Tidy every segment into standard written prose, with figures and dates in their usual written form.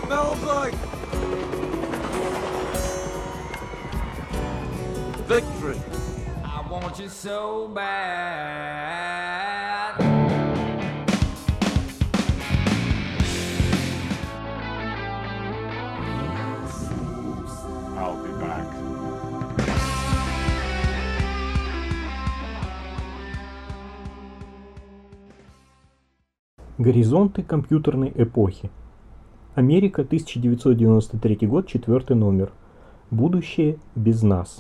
Melbourne! Victory! I want you so bad. I'll be back. Горизонты компьютерной эпохи. Америка, 1993 год, 4 номер. Будущее без нас.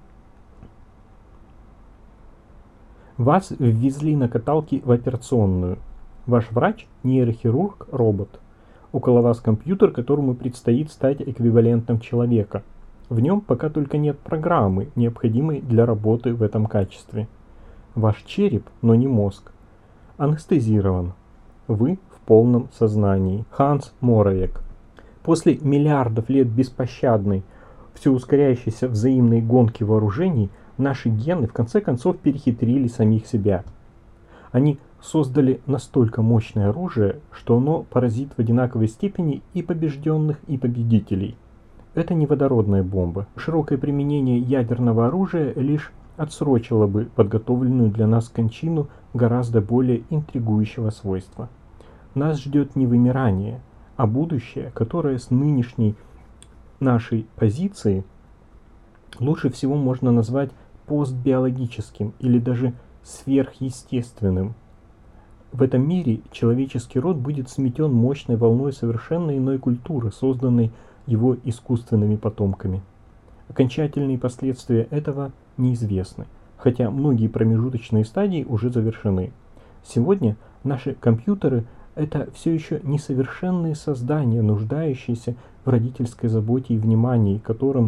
Вас ввезли на каталке в операционную. Ваш врач – нейрохирург, робот. Около вас компьютер, которому предстоит стать эквивалентом человека. В нем пока только нет программы, необходимой для работы в этом качестве. Ваш череп, но не мозг, анестезирован. Вы в полном сознании. Ханс Моровек. После миллиардов лет беспощадной, все ускоряющейся взаимной гонки вооружений, наши гены в конце концов перехитрили самих себя. Они создали настолько мощное оружие, что оно поразит в одинаковой степени и побежденных, и победителей. Это не водородная бомба. Широкое применение ядерного оружия лишь отсрочило бы подготовленную для нас кончину гораздо более интригующего свойства. Нас ждет не вымирание, а будущее, которое с нынешней нашей позиции лучше всего можно назвать постбиологическим или даже сверхъестественным. В этом мире человеческий род будет сметен мощной волной совершенно иной культуры, созданной его искусственными потомками. Окончательные последствия этого неизвестны, хотя многие промежуточные стадии уже завершены. Сегодня наши компьютеры – это все еще несовершенные создания, нуждающиеся в родительской заботе и внимании, которым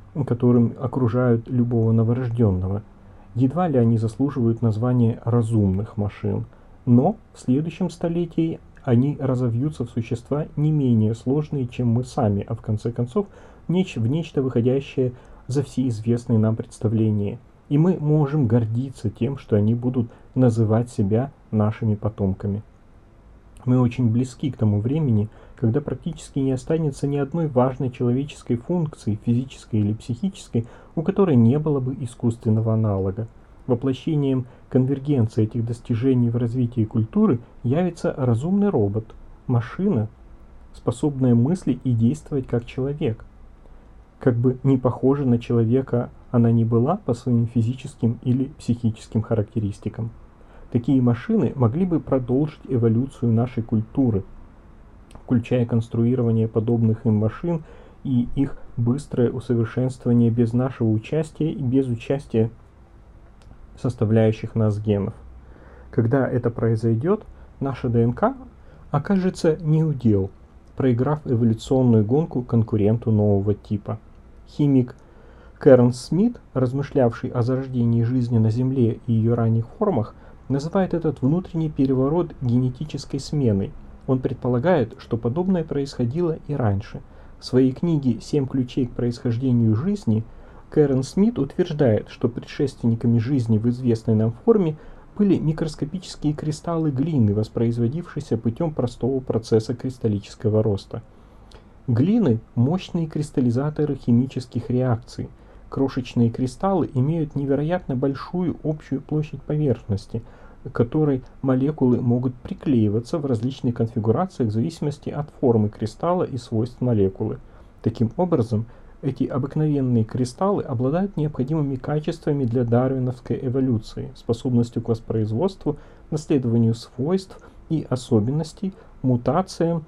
окружают любого новорожденного. Едва ли они заслуживают названия разумных машин, но в следующем столетии они разовьются в существа не менее сложные, чем мы сами, а в конце концов в нечто выходящее за все известные нам представления. И мы можем гордиться тем, что они будут называть себя нашими потомками. Мы очень близки к тому времени, когда практически не останется ни одной важной человеческой функции, физической или психической, у которой не было бы искусственного аналога. Воплощением конвергенции этих достижений в развитии культуры явится разумный робот, машина, способная мыслить и действовать как человек. Как бы не похожа на человека она ни была по своим физическим или психическим характеристикам. Такие машины могли бы продолжить эволюцию нашей культуры, включая конструирование подобных им машин и их быстрое усовершенствование без нашего участия и без участия составляющих нас генов. Когда это произойдет, наша ДНК окажется неудел, проиграв эволюционную гонку конкуренту нового типа. Химик Кэрн Смит, размышлявший о зарождении жизни на Земле и ее ранних формах, называет этот внутренний переворот генетической сменой. Он предполагает, что подобное происходило и раньше. В своей книге «7 ключей к происхождению жизни» Кэрн Смит утверждает, что предшественниками жизни в известной нам форме были микроскопические кристаллы глины, воспроизводившиеся путем простого процесса кристаллического роста. Глины – мощные кристаллизаторы химических реакций. Крошечные кристаллы имеют невероятно большую общую площадь поверхности, к которой молекулы могут приклеиваться в различных конфигурациях в зависимости от формы кристалла и свойств молекулы. Таким образом, эти обыкновенные кристаллы обладают необходимыми качествами для дарвиновской эволюции, способностью к воспроизводству, наследованию свойств и особенностей, мутациям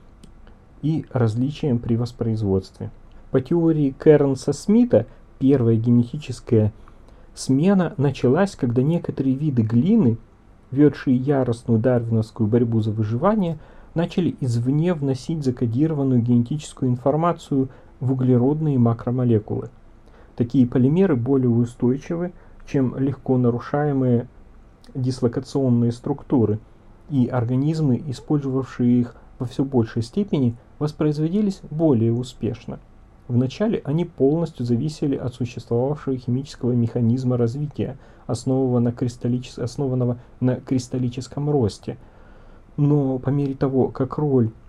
и различиям при воспроизводстве. По теории Кэрнса Смита, первая генетическая смена началась, когда некоторые виды глины, ведшие яростную дарвиновскую борьбу за выживание, начали извне вносить закодированную генетическую информацию в углеродные макромолекулы. Такие полимеры более устойчивы, чем легко нарушаемые дислокационные структуры, и организмы, использовавшие их во все большей степени, воспроизводились более успешно. Вначале они полностью зависели от существовавшего химического механизма развития, основанного на кристаллическом росте. Но по мере того, как роль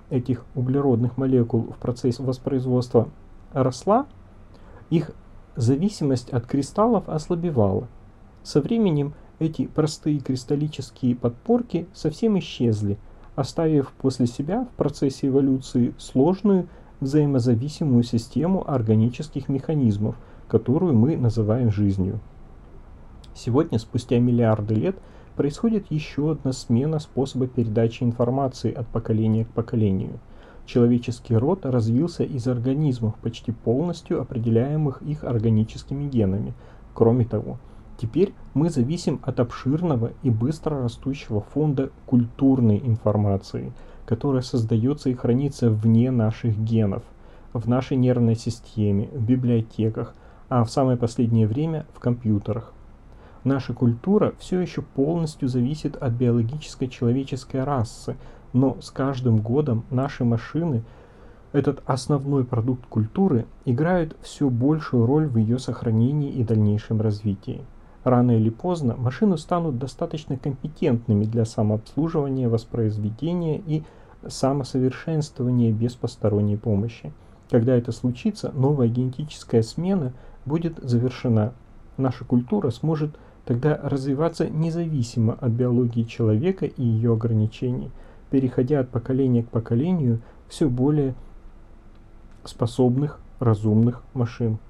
этих углеродных молекул в процессе воспроизводства росла, их зависимость от кристаллов ослабевала. Со временем эти простые кристаллические подпорки совсем исчезли, оставив после себя в процессе эволюции сложную взаимозависимую систему органических механизмов, которую мы называем жизнью. Сегодня, спустя миллиарды лет, происходит еще одна смена способа передачи информации от поколения к поколению. Человеческий род развился из организмов, почти полностью определяемых их органическими генами. Кроме того, теперь мы зависим от обширного и быстро растущего фонда культурной информации, которая создается и хранится вне наших генов, в нашей нервной системе, в библиотеках, а в самое последнее время в компьютерах. Наша культура все еще полностью зависит от биологической человеческой расы, но с каждым годом наши машины, этот основной продукт культуры, играют все большую роль в ее сохранении и дальнейшем развитии. Рано или поздно машины станут достаточно компетентными для самообслуживания, воспроизведения и самосовершенствования без посторонней помощи. Когда это случится, новая генетическая смена будет завершена. Наша культура сможет тогда развиваться независимо от биологии человека и ее ограничений, переходя от поколения к поколению все более способных, разумных машин.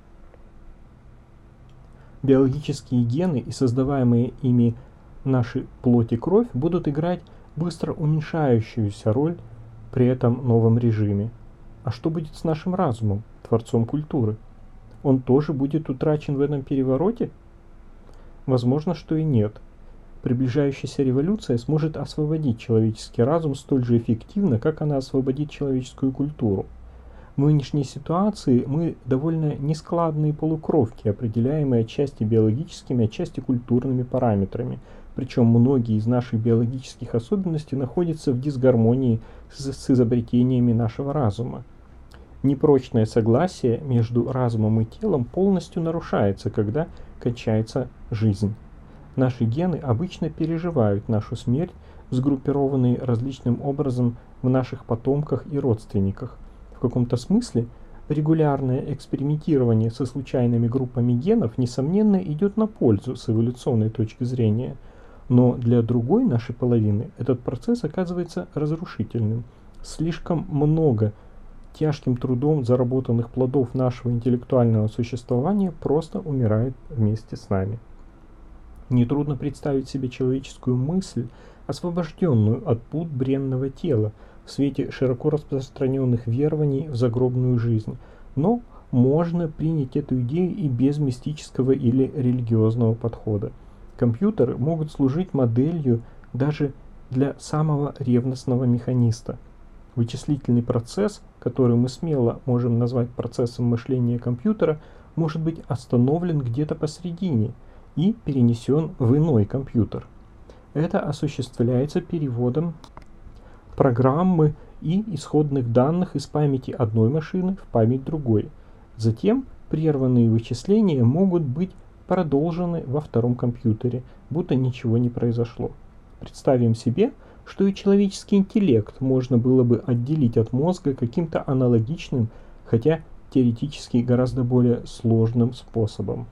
Биологические гены и создаваемые ими наши плоть и кровь будут играть быстро уменьшающуюся роль при этом новом режиме. А что будет с нашим разумом, творцом культуры? Он тоже будет утрачен в этом перевороте? Возможно, что и нет. Приближающаяся революция сможет освободить человеческий разум столь же эффективно, как она освободит человеческую культуру. В нынешней ситуации мы довольно нескладные полукровки, определяемые отчасти биологическими, отчасти культурными параметрами. Причем многие из наших биологических особенностей находятся в дисгармонии с изобретениями нашего разума. Непрочное согласие между разумом и телом полностью нарушается, когда кончается жизнь. Наши гены обычно переживают нашу смерть, сгруппированные различным образом в наших потомках и родственниках. В каком-то смысле регулярное экспериментирование со случайными группами генов, несомненно, идет на пользу с эволюционной точки зрения. Но для другой нашей половины этот процесс оказывается разрушительным. Слишком много тяжким трудом заработанных плодов нашего интеллектуального существования просто умирает вместе с нами. Нетрудно представить себе человеческую мысль, освобожденную от пут бренного тела, в свете широко распространенных верований в загробную жизнь, но можно принять эту идею и без мистического или религиозного подхода. Компьютеры могут служить моделью даже для самого ревностного механиста. Вычислительный процесс, который мы смело можем назвать процессом мышления компьютера, может быть остановлен где-то посредине и перенесен в иной компьютер. Это осуществляется переводом программы и исходных данных из памяти одной машины в память другой. Затем прерванные вычисления могут быть продолжены во втором компьютере, будто ничего не произошло. Представим себе, что и человеческий интеллект можно было бы отделить от мозга каким-то аналогичным, хотя теоретически гораздо более сложным способом.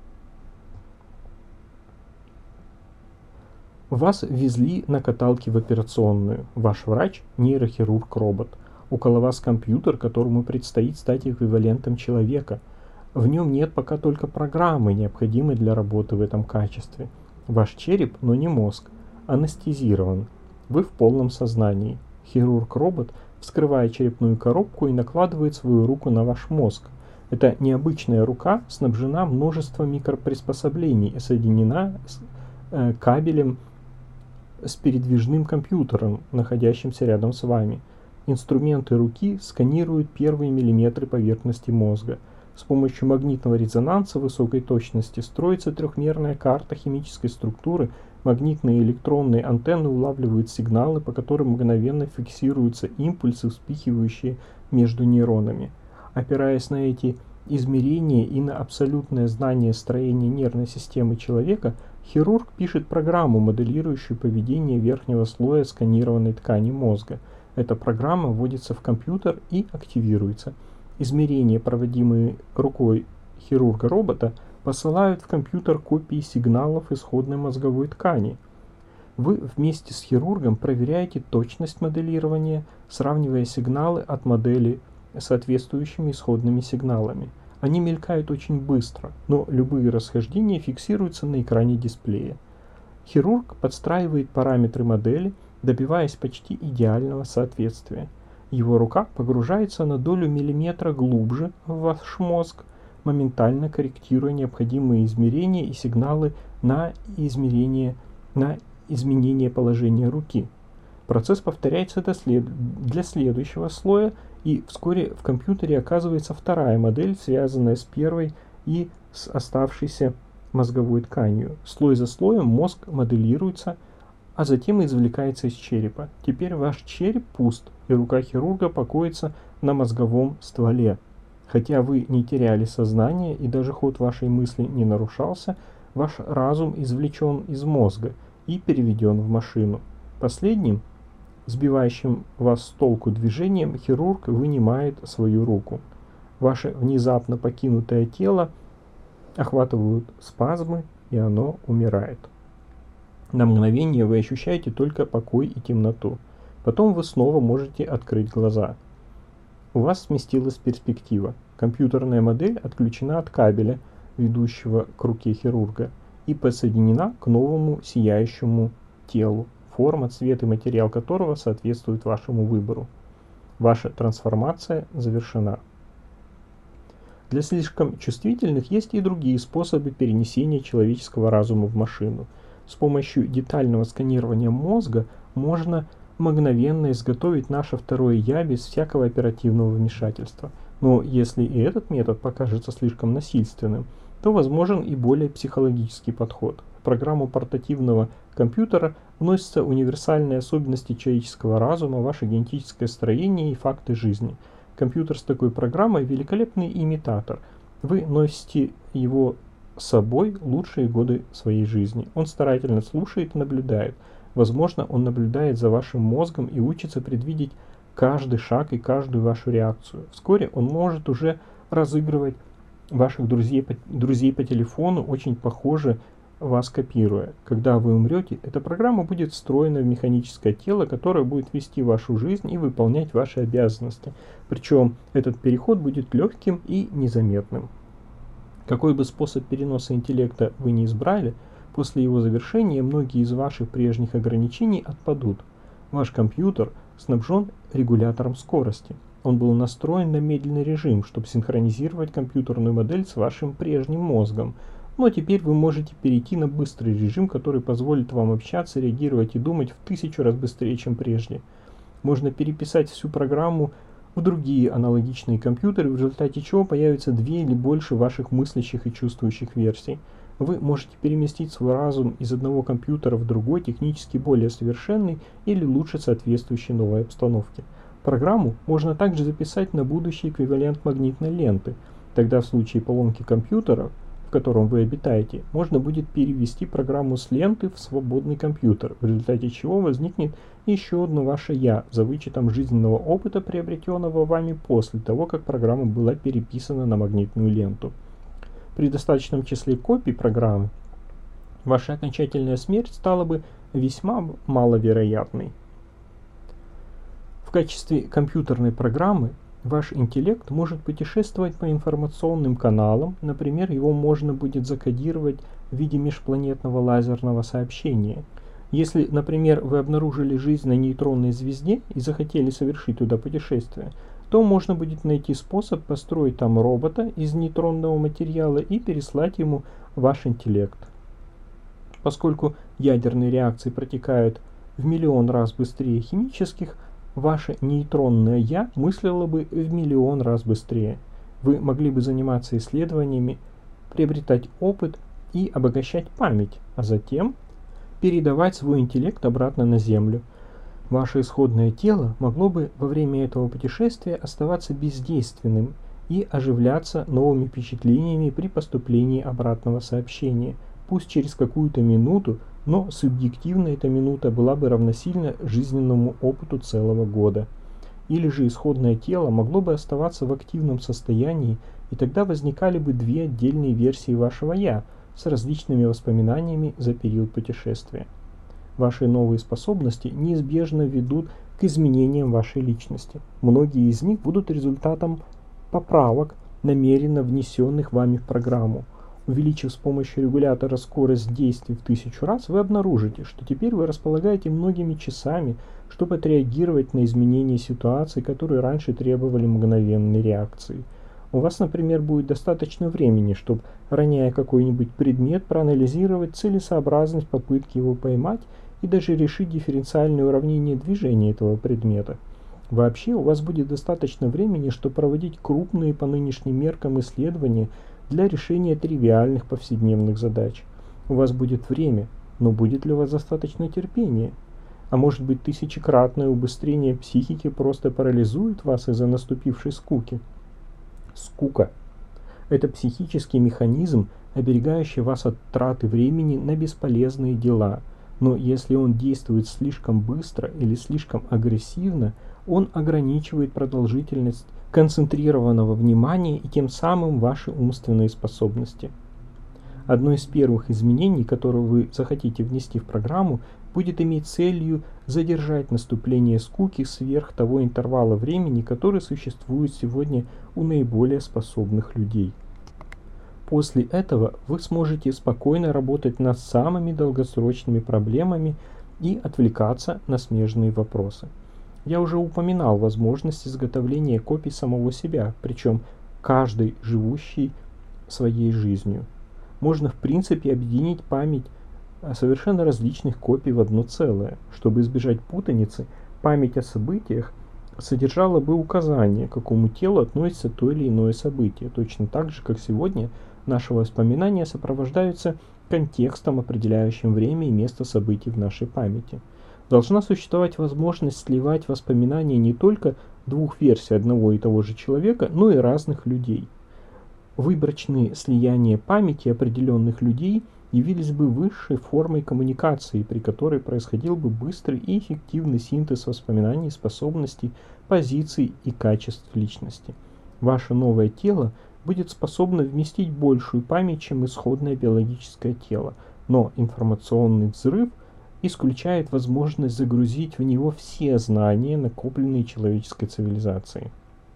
Вас везли на каталке в операционную. Ваш врач – нейрохирург-робот. Около вас компьютер, которому предстоит стать эквивалентом человека. В нем нет пока только программы, необходимой для работы в этом качестве. Ваш череп, но не мозг, анестезирован. Вы в полном сознании. Хирург-робот вскрывает черепную коробку и накладывает свою руку на ваш мозг. Эта необычная рука снабжена множеством микроприспособлений и соединена с кабелем с передвижным компьютером, находящимся рядом с вами. Инструменты руки сканируют первые миллиметры поверхности мозга. С помощью магнитного резонанса высокой точности строится трехмерная карта химической структуры. Магнитные и электронные антенны улавливают сигналы, по которым мгновенно фиксируются импульсы, вспыхивающие между нейронами. Опираясь на эти измерения и на абсолютное знание строения нервной системы человека, хирург пишет программу, моделирующую поведение верхнего слоя сканированной ткани мозга. Эта программа вводится в компьютер и активируется. Измерения, проводимые рукой хирурга-робота, посылают в компьютер копии сигналов исходной мозговой ткани. Вы вместе с хирургом проверяете точность моделирования, сравнивая сигналы от модели с соответствующими исходными сигналами. Они мелькают очень быстро, но любые расхождения фиксируются на экране дисплея. Хирург подстраивает параметры модели, добиваясь почти идеального соответствия. Его рука погружается на долю миллиметра глубже в ваш мозг, моментально корректируя необходимые измерения и сигналы на изменение положения руки. Процесс повторяется для следующего слоя, и вскоре в компьютере оказывается вторая модель, связанная с первой и с оставшейся мозговой тканью. Слой за слоем мозг моделируется, а затем извлекается из черепа. Теперь ваш череп пуст, и рука хирурга покоится на мозговом стволе. Хотя вы не теряли сознание и даже ход вашей мысли не нарушался, ваш разум извлечен из мозга и переведен в машину. Последним, сбивающим вас с толку движением, хирург вынимает свою руку. Ваше внезапно покинутое тело охватывают спазмы, и оно умирает. На мгновение вы ощущаете только покой и темноту. Потом вы снова можете открыть глаза. У вас сместилась перспектива. Компьютерная модель отключена от кабеля, ведущего к руке хирурга, и подсоединена к новому сияющему телу, форма, цвет и материал которого соответствуют вашему выбору. Ваша трансформация завершена. Для слишком чувствительных есть и другие способы перенесения человеческого разума в машину. С помощью детального сканирования мозга можно мгновенно изготовить наше второе «я» без всякого оперативного вмешательства. Но если и этот метод покажется слишком насильственным, то возможен и более психологический подход. В программу портативного компьютера вносятся универсальные особенности человеческого разума, ваше генетическое строение и факты жизни. Компьютер с такой программой – великолепный имитатор. Вы носите его с собой лучшие годы своей жизни. Он старательно слушает и наблюдает. Возможно, он наблюдает за вашим мозгом и учится предвидеть каждый шаг и каждую вашу реакцию. Вскоре он может уже разыгрывать ваших друзей по телефону, очень похоже вас копируя. Когда вы умрете, эта программа будет встроена в механическое тело, которое будет вести вашу жизнь и выполнять ваши обязанности. Причем этот переход будет легким и незаметным. Какой бы способ переноса интеллекта вы ни избрали, после его завершения многие из ваших прежних ограничений отпадут. Ваш компьютер снабжен регулятором скорости. Он был настроен на медленный режим, чтобы синхронизировать компьютерную модель с вашим прежним мозгом. Но теперь вы можете перейти на быстрый режим, который позволит вам общаться, реагировать и думать в 1000 раз быстрее, чем прежде. Можно переписать всю программу в другие аналогичные компьютеры, в результате чего появится 2 или больше ваших мыслящих и чувствующих версий. Вы можете переместить свой разум из одного компьютера в другой, технически более совершенный или лучше соответствующий новой обстановке. Программу можно также записать на будущий эквивалент магнитной ленты. Тогда в случае поломки компьютера, в котором вы обитаете, можно будет перевести программу с ленты в свободный компьютер, в результате чего возникнет еще одно ваше «я» за вычетом жизненного опыта, приобретенного вами после того, как программа была переписана на магнитную ленту. При достаточном числе копий программы ваша окончательная смерть стала бы весьма маловероятной. В качестве компьютерной программы ваш интеллект может путешествовать по информационным каналам, например, его можно будет закодировать в виде межпланетного лазерного сообщения. Если, например, вы обнаружили жизнь на нейтронной звезде и захотели совершить туда путешествие, то можно будет найти способ построить там робота из нейтронного материала и переслать ему ваш интеллект. Поскольку ядерные реакции протекают в миллион раз быстрее химических, ваше нейтронное «я» мыслило бы в миллион раз быстрее. Вы могли бы заниматься исследованиями, приобретать опыт и обогащать память, а затем передавать свой интеллект обратно на Землю. Ваше исходное тело могло бы во время этого путешествия оставаться бездейственным и оживляться новыми впечатлениями при поступлении обратного сообщения. пусть через какую-то минуту, но субъективно эта минута была бы равносильна жизненному опыту целого года. Или же исходное тело могло бы оставаться в активном состоянии, и тогда возникали бы две отдельные версии вашего «я» с различными воспоминаниями за период путешествия. Ваши новые способности неизбежно ведут к изменениям вашей личности. Многие из них будут результатом поправок, намеренно внесенных вами в программу. Увеличив с помощью регулятора скорость действий в 1000 раз, вы обнаружите, что теперь вы располагаете многими часами, чтобы отреагировать на изменения ситуаций, которые раньше требовали мгновенной реакции. У вас, например, будет достаточно времени, чтобы, роняя какой-нибудь предмет, проанализировать целесообразность попытки его поймать и даже решить дифференциальное уравнение движения этого предмета. Вообще, у вас будет достаточно времени, чтобы проводить крупные по нынешним меркам исследования для решения тривиальных повседневных задач. У вас будет время, но будет ли у вас достаточно терпения? А может быть, тысячекратное убыстрение психики просто парализует вас из-за наступившей скуки? Скука – это психический механизм, оберегающий вас от траты времени на бесполезные дела. Но если он действует слишком быстро или слишком агрессивно, он ограничивает продолжительность концентрированного внимания и тем самым ваши умственные способности. Одно из первых изменений, которые вы захотите внести в программу, будет иметь целью задержать наступление скуки сверх того интервала времени, который существует сегодня у наиболее способных людей. После этого вы сможете спокойно работать над самыми долгосрочными проблемами и отвлекаться на смежные вопросы. Я уже упоминал возможность изготовления копий самого себя, причем каждый живущий своей жизнью. Можно в принципе объединить память совершенно различных копий в одно целое. Чтобы избежать путаницы, память о событиях содержала бы указание, к какому телу относится то или иное событие, точно так же, как сегодня наши воспоминания сопровождаются контекстом, определяющим время и место событий в нашей памяти. Должна существовать возможность сливать воспоминания не только двух версий одного и того же человека, но и разных людей. Выборочные слияния памяти определенных людей явились бы высшей формой коммуникации, при которой происходил бы быстрый и эффективный синтез воспоминаний, способностей, позиций и качеств личности. Ваше новое тело будет способно вместить большую память, чем исходное биологическое тело, но информационный взрыв исключает возможность загрузить в него все знания, накопленные человеческой цивилизацией.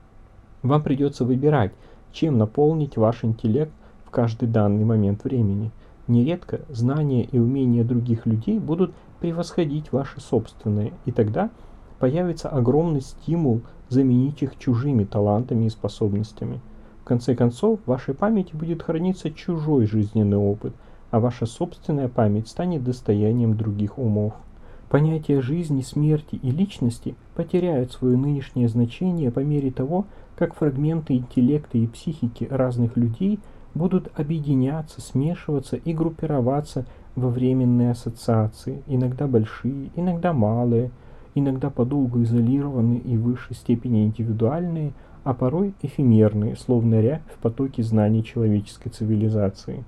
Вам придется выбирать, чем наполнить ваш интеллект в каждый данный момент времени. Нередко знания и умения других людей будут превосходить ваши собственные, и тогда появится огромный стимул заменить их чужими талантами и способностями. В конце концов, в вашей памяти будет храниться чужой жизненный опыт, а ваша собственная память станет достоянием других умов. Понятия жизни, смерти и личности потеряют свое нынешнее значение по мере того, как фрагменты интеллекта и психики разных людей будут объединяться, смешиваться и группироваться во временные ассоциации, иногда большие, иногда малые, иногда подолгу изолированные и в высшей степени индивидуальные, а порой эфемерные, словно рябь в потоке знаний человеческой цивилизации.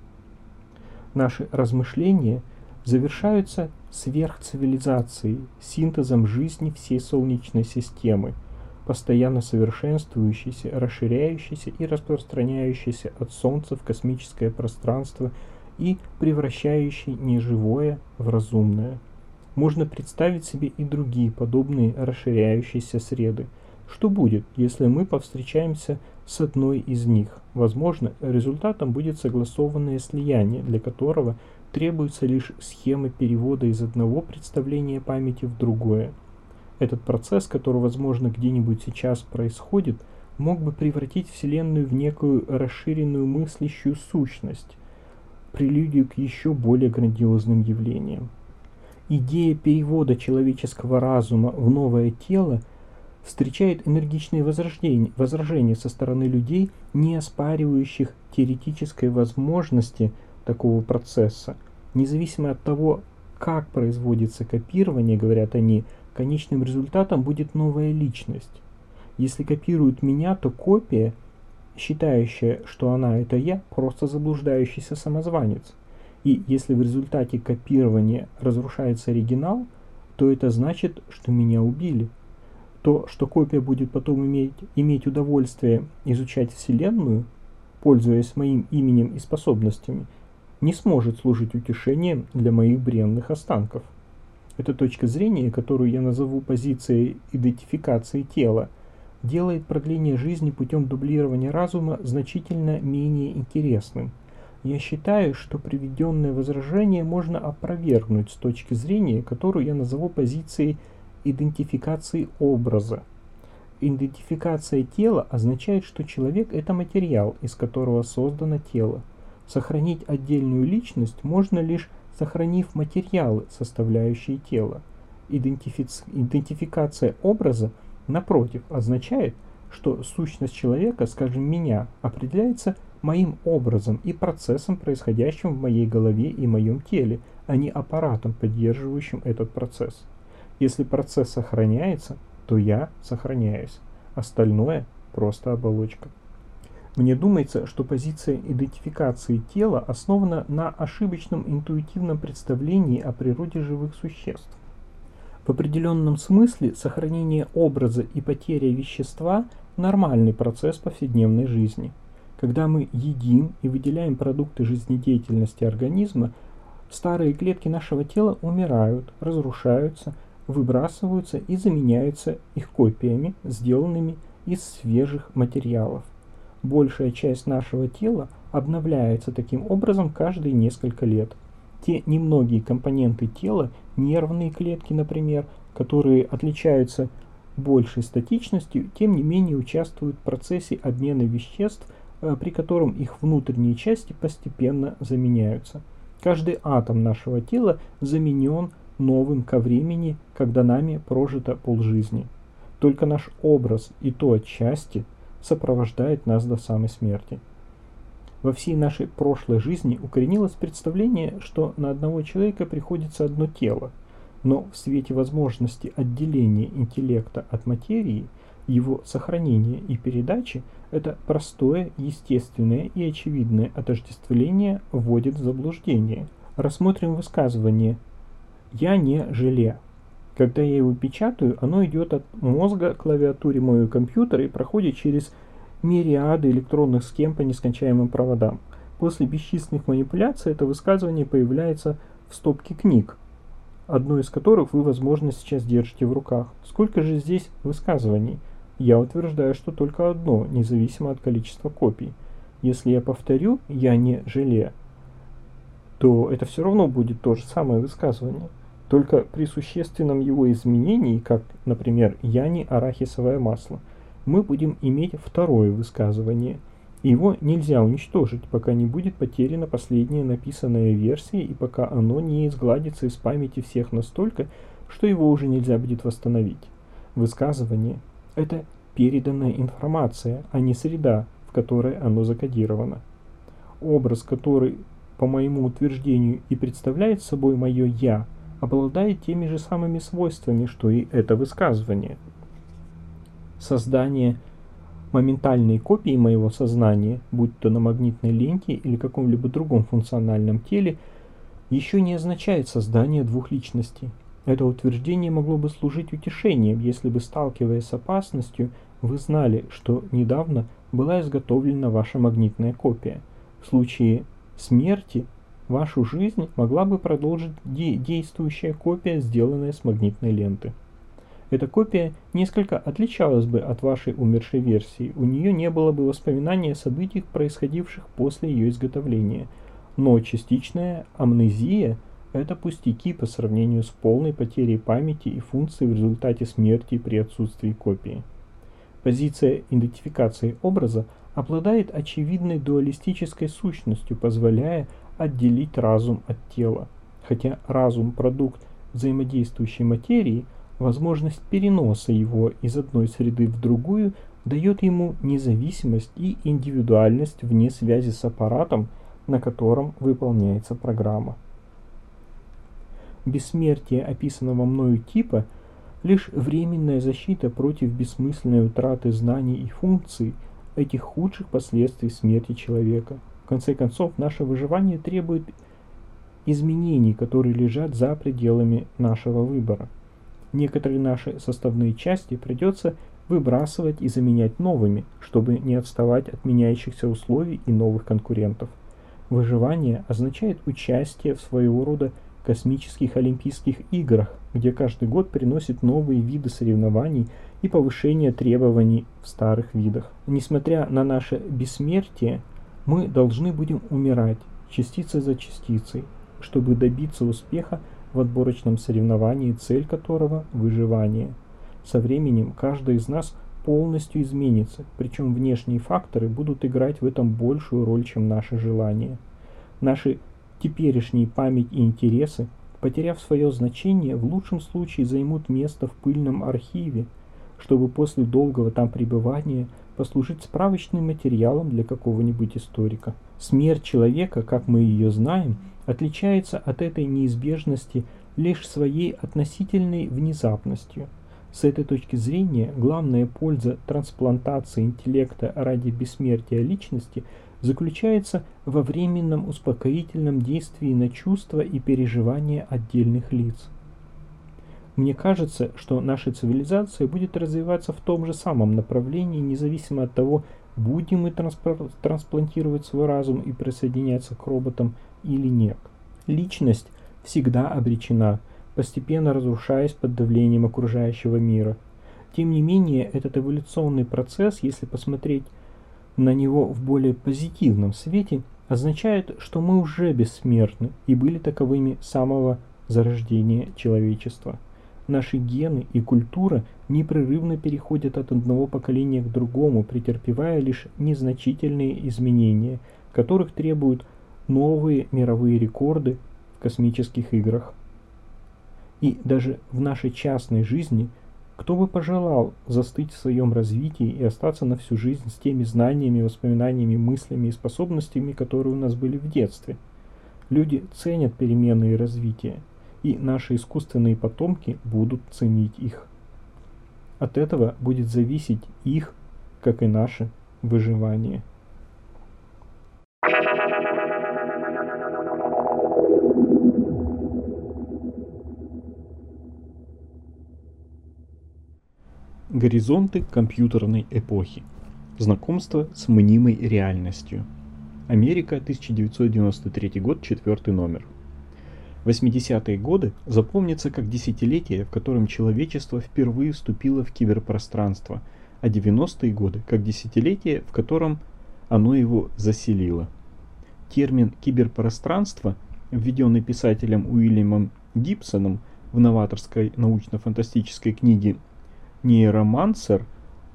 Наши размышления завершаются сверхцивилизацией, синтезом жизни всей Солнечной системы, постоянно совершенствующейся, расширяющейся и распространяющейся от Солнца в космическое пространство и превращающей неживое в разумное. Можно представить себе и другие подобные расширяющиеся среды. Что будет, если мы повстречаемся с одной из них? Возможно, результатом будет согласованное слияние, для которого требуется лишь схема перевода из одного представления памяти в другое. Этот процесс, который, возможно, где-нибудь сейчас происходит, мог бы превратить Вселенную в некую расширенную мыслящую сущность, прелюдию к еще более грандиозным явлениям. Идея перевода человеческого разума в новое тело встречает энергичные возражения со стороны людей, не оспаривающих теоретической возможности такого процесса. Независимо от того, как производится копирование, говорят они, конечным результатом будет новая личность. Если копируют меня, то копия, считающая, что она это я, просто заблуждающийся самозванец. И если в результате копирования разрушается оригинал, то это значит, что меня убили. То, что копия будет потом иметь удовольствие изучать Вселенную, пользуясь моим именем и способностями, не сможет служить утешением для моих бренных останков. Эта точка зрения, которую я назову позицией идентификации тела, делает продление жизни путем дублирования разума значительно менее интересным. Я считаю, что приведенное возражение можно опровергнуть с точки зрения, которую я назову позицией идентификации образа. Идентификация тела означает, что человек – это материал, из которого создано тело. Сохранить отдельную личность можно лишь сохранив материалы, составляющие тело. Идентификация образа, напротив, означает, что сущность человека, скажем, меня, определяется моим образом и процессом, происходящим в моей голове и моем теле, а не аппаратом, поддерживающим этот процесс. Если процесс сохраняется, то я сохраняюсь. Остальное – просто оболочка. Мне думается, что позиция идентификации тела основана на ошибочном интуитивном представлении о природе живых существ. В определенном смысле сохранение образа и потеря вещества – нормальный процесс повседневной жизни. Когда мы едим и выделяем продукты жизнедеятельности организма, старые клетки нашего тела умирают, разрушаются, выбрасываются и заменяются их копиями, сделанными из свежих материалов. Большая часть нашего тела обновляется таким образом каждые несколько лет. Те немногие компоненты тела, нервные клетки, например, которые отличаются большей статичностью, тем не менее участвуют в процессе обмена веществ, при котором их внутренние части постепенно заменяются. Каждый атом нашего тела заменен новым ко времени, когда нами прожито полжизни. Только наш образ и то отчасти сопровождает нас до самой смерти. Во всей нашей прошлой жизни укоренилось представление, что на одного человека приходится одно тело, но в свете возможности отделения интеллекта от материи, его сохранения и передачи, это простое, естественное и очевидное отождествление вводит в заблуждение. Рассмотрим высказывание «я не желе». Когда я его печатаю, оно идет от мозга к клавиатуре моего компьютера и проходит через мириады электронных схем по нескончаемым проводам. После бесчисленных манипуляций это высказывание появляется в стопке книг, одну из которых вы, возможно, сейчас держите в руках. Сколько же здесь высказываний? Я утверждаю, что только одно, независимо от количества копий. Если я повторю «я не желе», то это все равно будет то же самое высказывание. Только при существенном его изменении, как, например, «я не арахисовое масло», мы будем иметь второе высказывание. Его нельзя уничтожить, пока не будет потеряна последняя написанная версия и пока оно не изгладится из памяти всех настолько, что его уже нельзя будет восстановить. Высказывание – это переданная информация, а не среда, в которой оно закодировано. Образ, который, по моему утверждению, и представляет собой мое «я», обладает теми же самыми свойствами, что и это высказывание. Создание моментальной копии моего сознания, будь то на магнитной ленте или каком-либо другом функциональном теле, еще не означает создание двух личностей. Это утверждение могло бы служить утешением, если бы, сталкиваясь с опасностью, вы знали, что недавно была изготовлена ваша магнитная копия. В случае смерти вашу жизнь могла бы продолжить действующая копия, сделанная с магнитной ленты. Эта копия несколько отличалась бы от вашей умершей версии, у нее не было бы воспоминаний о событиях, происходивших после ее изготовления, но частичная амнезия – это пустяки по сравнению с полной потерей памяти и функций в результате смерти при отсутствии копии. Позиция идентификации образа обладает очевидной дуалистической сущностью, позволяя отделить разум от тела. Хотя разум – продукт взаимодействующей материи, возможность переноса его из одной среды в другую дает ему независимость и индивидуальность вне связи с аппаратом, на котором выполняется программа. Бессмертие описанного мною типа – лишь временная защита против бессмысленной утраты знаний и функций, этих худших последствий смерти человека. В конце концов, наше выживание требует изменений, которые лежат за пределами нашего выбора. Некоторые наши составные части придется выбрасывать и заменять новыми, чтобы не отставать от меняющихся условий и новых конкурентов. Выживание означает участие в своего рода космических Олимпийских играх, где каждый год приносит новые виды соревнований и повышение требований в старых видах. Несмотря на наше бессмертие, мы должны будем умирать частица за частицей, чтобы добиться успеха в отборочном соревновании, цель которого – выживание. Со временем каждый из нас полностью изменится, причем внешние факторы будут играть в этом большую роль, чем наши желания. Наши теперешние память и интересы, потеряв свое значение, в лучшем случае займут место в пыльном архиве, чтобы после долгого там пребывания послужить справочным материалом для какого-нибудь историка. Смерть человека, как мы ее знаем, отличается от этой неизбежности лишь своей относительной внезапностью. С этой точки зрения, главная польза трансплантации интеллекта ради бессмертия личности заключается во временном успокоительном действии на чувства и переживания отдельных лиц. Мне кажется, что наша цивилизация будет развиваться в том же самом направлении, независимо от того, будем мы трансплантировать свой разум и присоединяться к роботам или нет. Личность всегда обречена, постепенно разрушаясь под давлением окружающего мира. Тем не менее, этот эволюционный процесс, если посмотреть на него в более позитивном свете, означает, что мы уже бессмертны и были таковыми с самого зарождения человечества. Наши гены и культура непрерывно переходят от одного поколения к другому, претерпевая лишь незначительные изменения, которых требуют новые мировые рекорды в космических играх. И даже в нашей частной жизни, кто бы пожелал застыть в своем развитии и остаться на всю жизнь с теми знаниями, воспоминаниями, мыслями и способностями, которые у нас были в детстве? Люди ценят перемены и развитие, и наши искусственные потомки будут ценить их. От этого будет зависеть их, как и наше, выживание. Горизонты компьютерной эпохи. Знакомство с мнимой реальностью. Америка, 1993 год, 4 номер. 80-е годы запомнятся как десятилетие, в котором человечество впервые вступило в киберпространство, а 90-е годы как десятилетие, в котором оно его заселило. Термин «киберпространство», введенный писателем Уильямом Гибсоном в новаторской научно-фантастической книге «Нейромансер»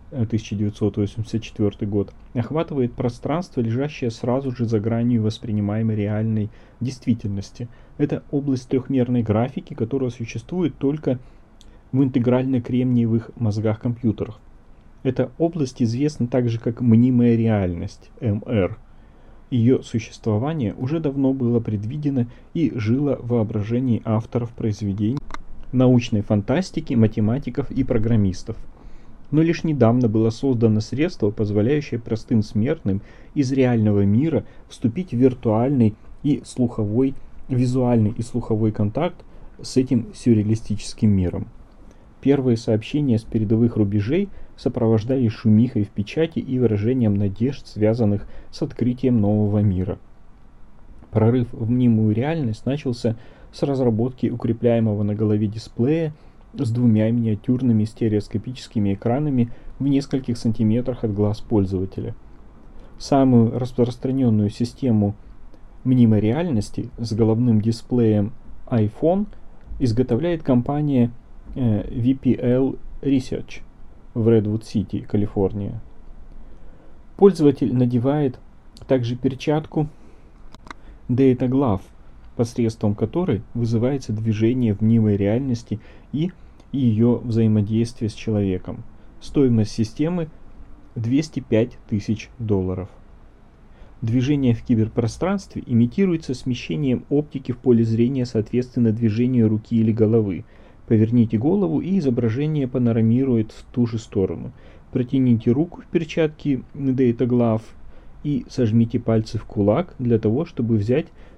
1984 год, охватывает пространство, лежащее сразу же за гранью воспринимаемой реальной действительности. Это область трехмерной графики, которая существует только в интегрально-кремниевых мозгах компьютеров. Эта область известна также как мнимая реальность, МР. Ее существование уже давно было предвидено и жило в воображении авторов произведений научной фантастики, математиков и программистов. Но лишь недавно было создано средство, позволяющее простым смертным из реального мира вступить в виртуальный и слуховой, визуальный и слуховой контакт с этим сюрреалистическим миром. Первые сообщения с передовых рубежей сопровождались шумихой в печати и выражением надежд, связанных с открытием нового мира. Прорыв в мнимую реальность начался с разработки укрепляемого на голове дисплея с двумя миниатюрными стереоскопическими экранами в нескольких сантиметрах от глаз пользователя. Самую распространенную систему мнимой реальности с головным дисплеем iPhone изготовляет компания VPL Research в Redwood-Сити, Калифорния. Пользователь надевает также перчатку Data Glove, посредством которой вызывается движение в мнимой реальности и ее взаимодействие с человеком. Стоимость системы $205 тысяч. Движение в киберпространстве имитируется смещением оптики в поле зрения соответственно движению руки или головы. Поверните голову, и изображение панорамирует в ту же сторону. Протяните руку в перчатке Data Glove и сожмите пальцы в кулак для того, чтобы взять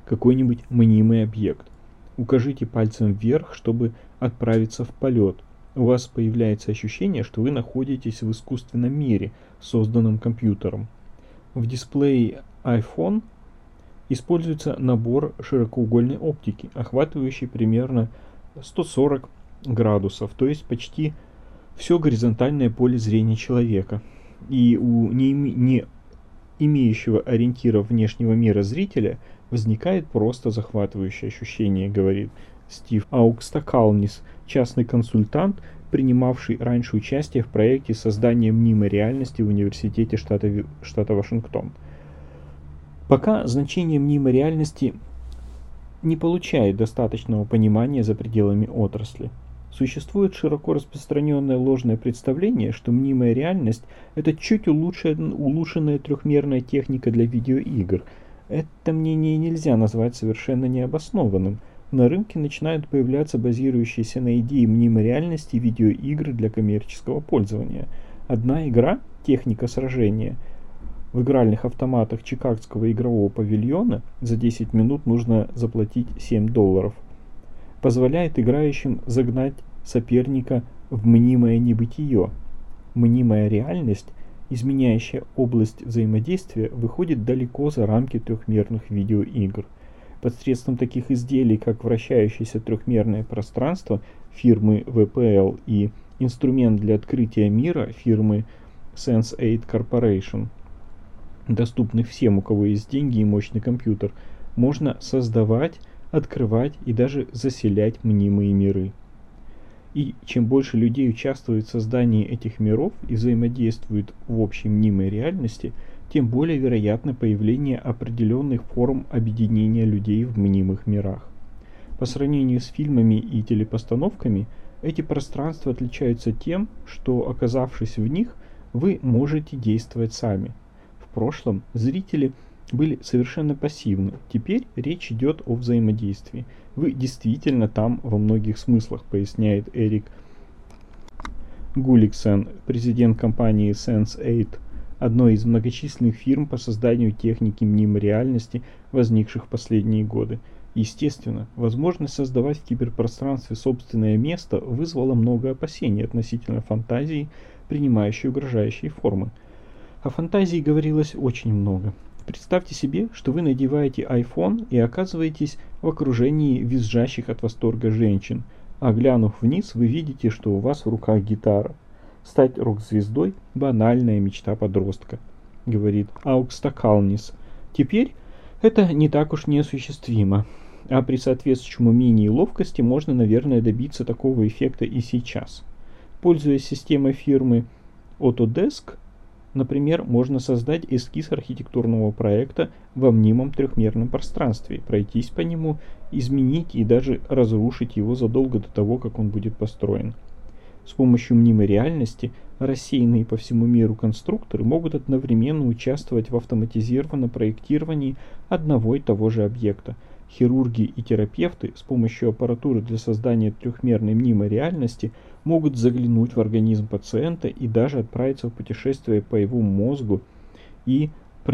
какой-нибудь мнимый объект. Укажите пальцем вверх, чтобы отправиться в полет. У вас появляется ощущение, что вы находитесь в искусственном мире, созданном компьютером. В дисплее iPhone используется набор широкоугольной оптики, охватывающий примерно 140 градусов, то есть почти все горизонтальное поле зрения человека. И у не имеющего ориентира внешнего мира зрителя возникает просто захватывающее ощущение, говорит Стив Аукстакалнис, частный консультант, принимавший раньше участие в проекте создания мнимой реальности в университете штата Вашингтон. Пока значение мнимой реальности не получает достаточного понимания за пределами отрасли. Существует широко распространенное ложное представление, что мнимая реальность – это чуть улучшенная трехмерная техника для видеоигр. Это мнение нельзя назвать совершенно необоснованным. На рынке начинают появляться базирующиеся на идее мнимой реальности видеоигры для коммерческого пользования. Одна игра «Техника сражения» в игральных автоматах Чикагского игрового павильона за 10 минут нужно заплатить $7. Позволяет играющим загнать соперника в мнимое небытие. Мнимая реальность, изменяющая область взаимодействия, выходит далеко за рамки трехмерных видеоигр. Посредством таких изделий, как вращающееся трехмерное пространство фирмы VPL и инструмент для открытия мира фирмы Sense8 Corporation, доступных всем, у кого есть деньги и мощный компьютер, можно создавать, открывать и даже заселять мнимые миры. И чем больше людей участвует в создании этих миров и взаимодействует в общей мнимой реальности, тем более вероятно появление определенных форм объединения людей в мнимых мирах. По сравнению с фильмами и телепостановками, эти пространства отличаются тем, что, оказавшись в них, вы можете действовать сами. В прошлом зрители были совершенно пассивны, теперь речь идет о взаимодействии. Вы действительно там во многих смыслах, поясняет Эрик Гуликсон, президент компании Sense8, одной из многочисленных фирм по созданию техники мнимой реальности, возникших в последние годы. Естественно, возможность создавать в киберпространстве собственное место вызвала много опасений относительно фантазии, принимающей угрожающие формы. О фантазии говорилось очень много. Представьте себе, что вы надеваете iPhone и оказываетесь в окружении визжащих от восторга женщин, а глянув вниз, вы видите, что у вас в руках гитара. Стать рок-звездой – банальная мечта подростка, говорит Аукстакалнис. Теперь это не так уж неосуществимо, а при соответствующем умении и ловкости можно, наверное, добиться такого эффекта и сейчас. Пользуясь системой фирмы Autodesk, например, можно создать эскиз архитектурного проекта во мнимом трехмерном пространстве, пройтись по нему, изменить и даже разрушить его задолго до того, как он будет построен. С помощью мнимой реальности рассеянные по всему миру конструкторы могут одновременно участвовать в автоматизированном проектировании одного и того же объекта. Хирурги и терапевты с помощью аппаратуры для создания трехмерной мнимой реальности могут заглянуть в организм пациента и даже отправиться в путешествие по его мозгу и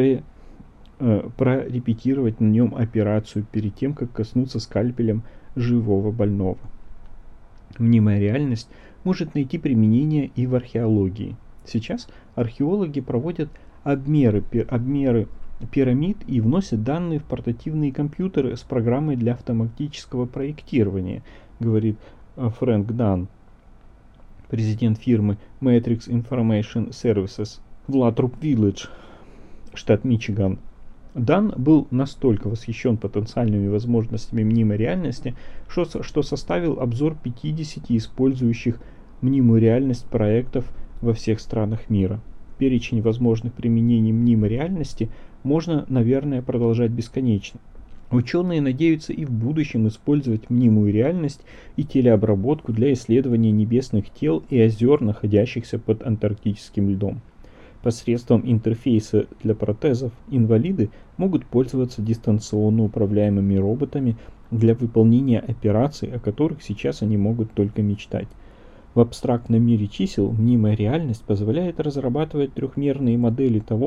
прорепетировать на нем операцию перед тем, как коснуться скальпелем живого больного. Мнимая реальность может найти применение и в археологии. Сейчас археологи проводят обмеры пирамид и вносят данные в портативные компьютеры с программой для автоматического проектирования, говорит Фрэнк Дан, президент фирмы Matrix Information Services в Латруп-Виллидж, штат Мичиган. Дан был настолько восхищен потенциальными возможностями мнимой реальности, что составил обзор 50 использующих мнимую реальность проектов во всех странах мира. Перечень возможных применений мнимой реальности можно, наверное, продолжать бесконечно. Ученые надеются и в будущем использовать мнимую реальность и телеобработку для исследования небесных тел и озер, находящихся под антарктическим льдом. Посредством интерфейса для протезов инвалиды могут пользоваться дистанционно управляемыми роботами для выполнения операций, о которых сейчас они могут только мечтать. В абстрактном мире чисел мнимая реальность позволяет разрабатывать трехмерные модели того,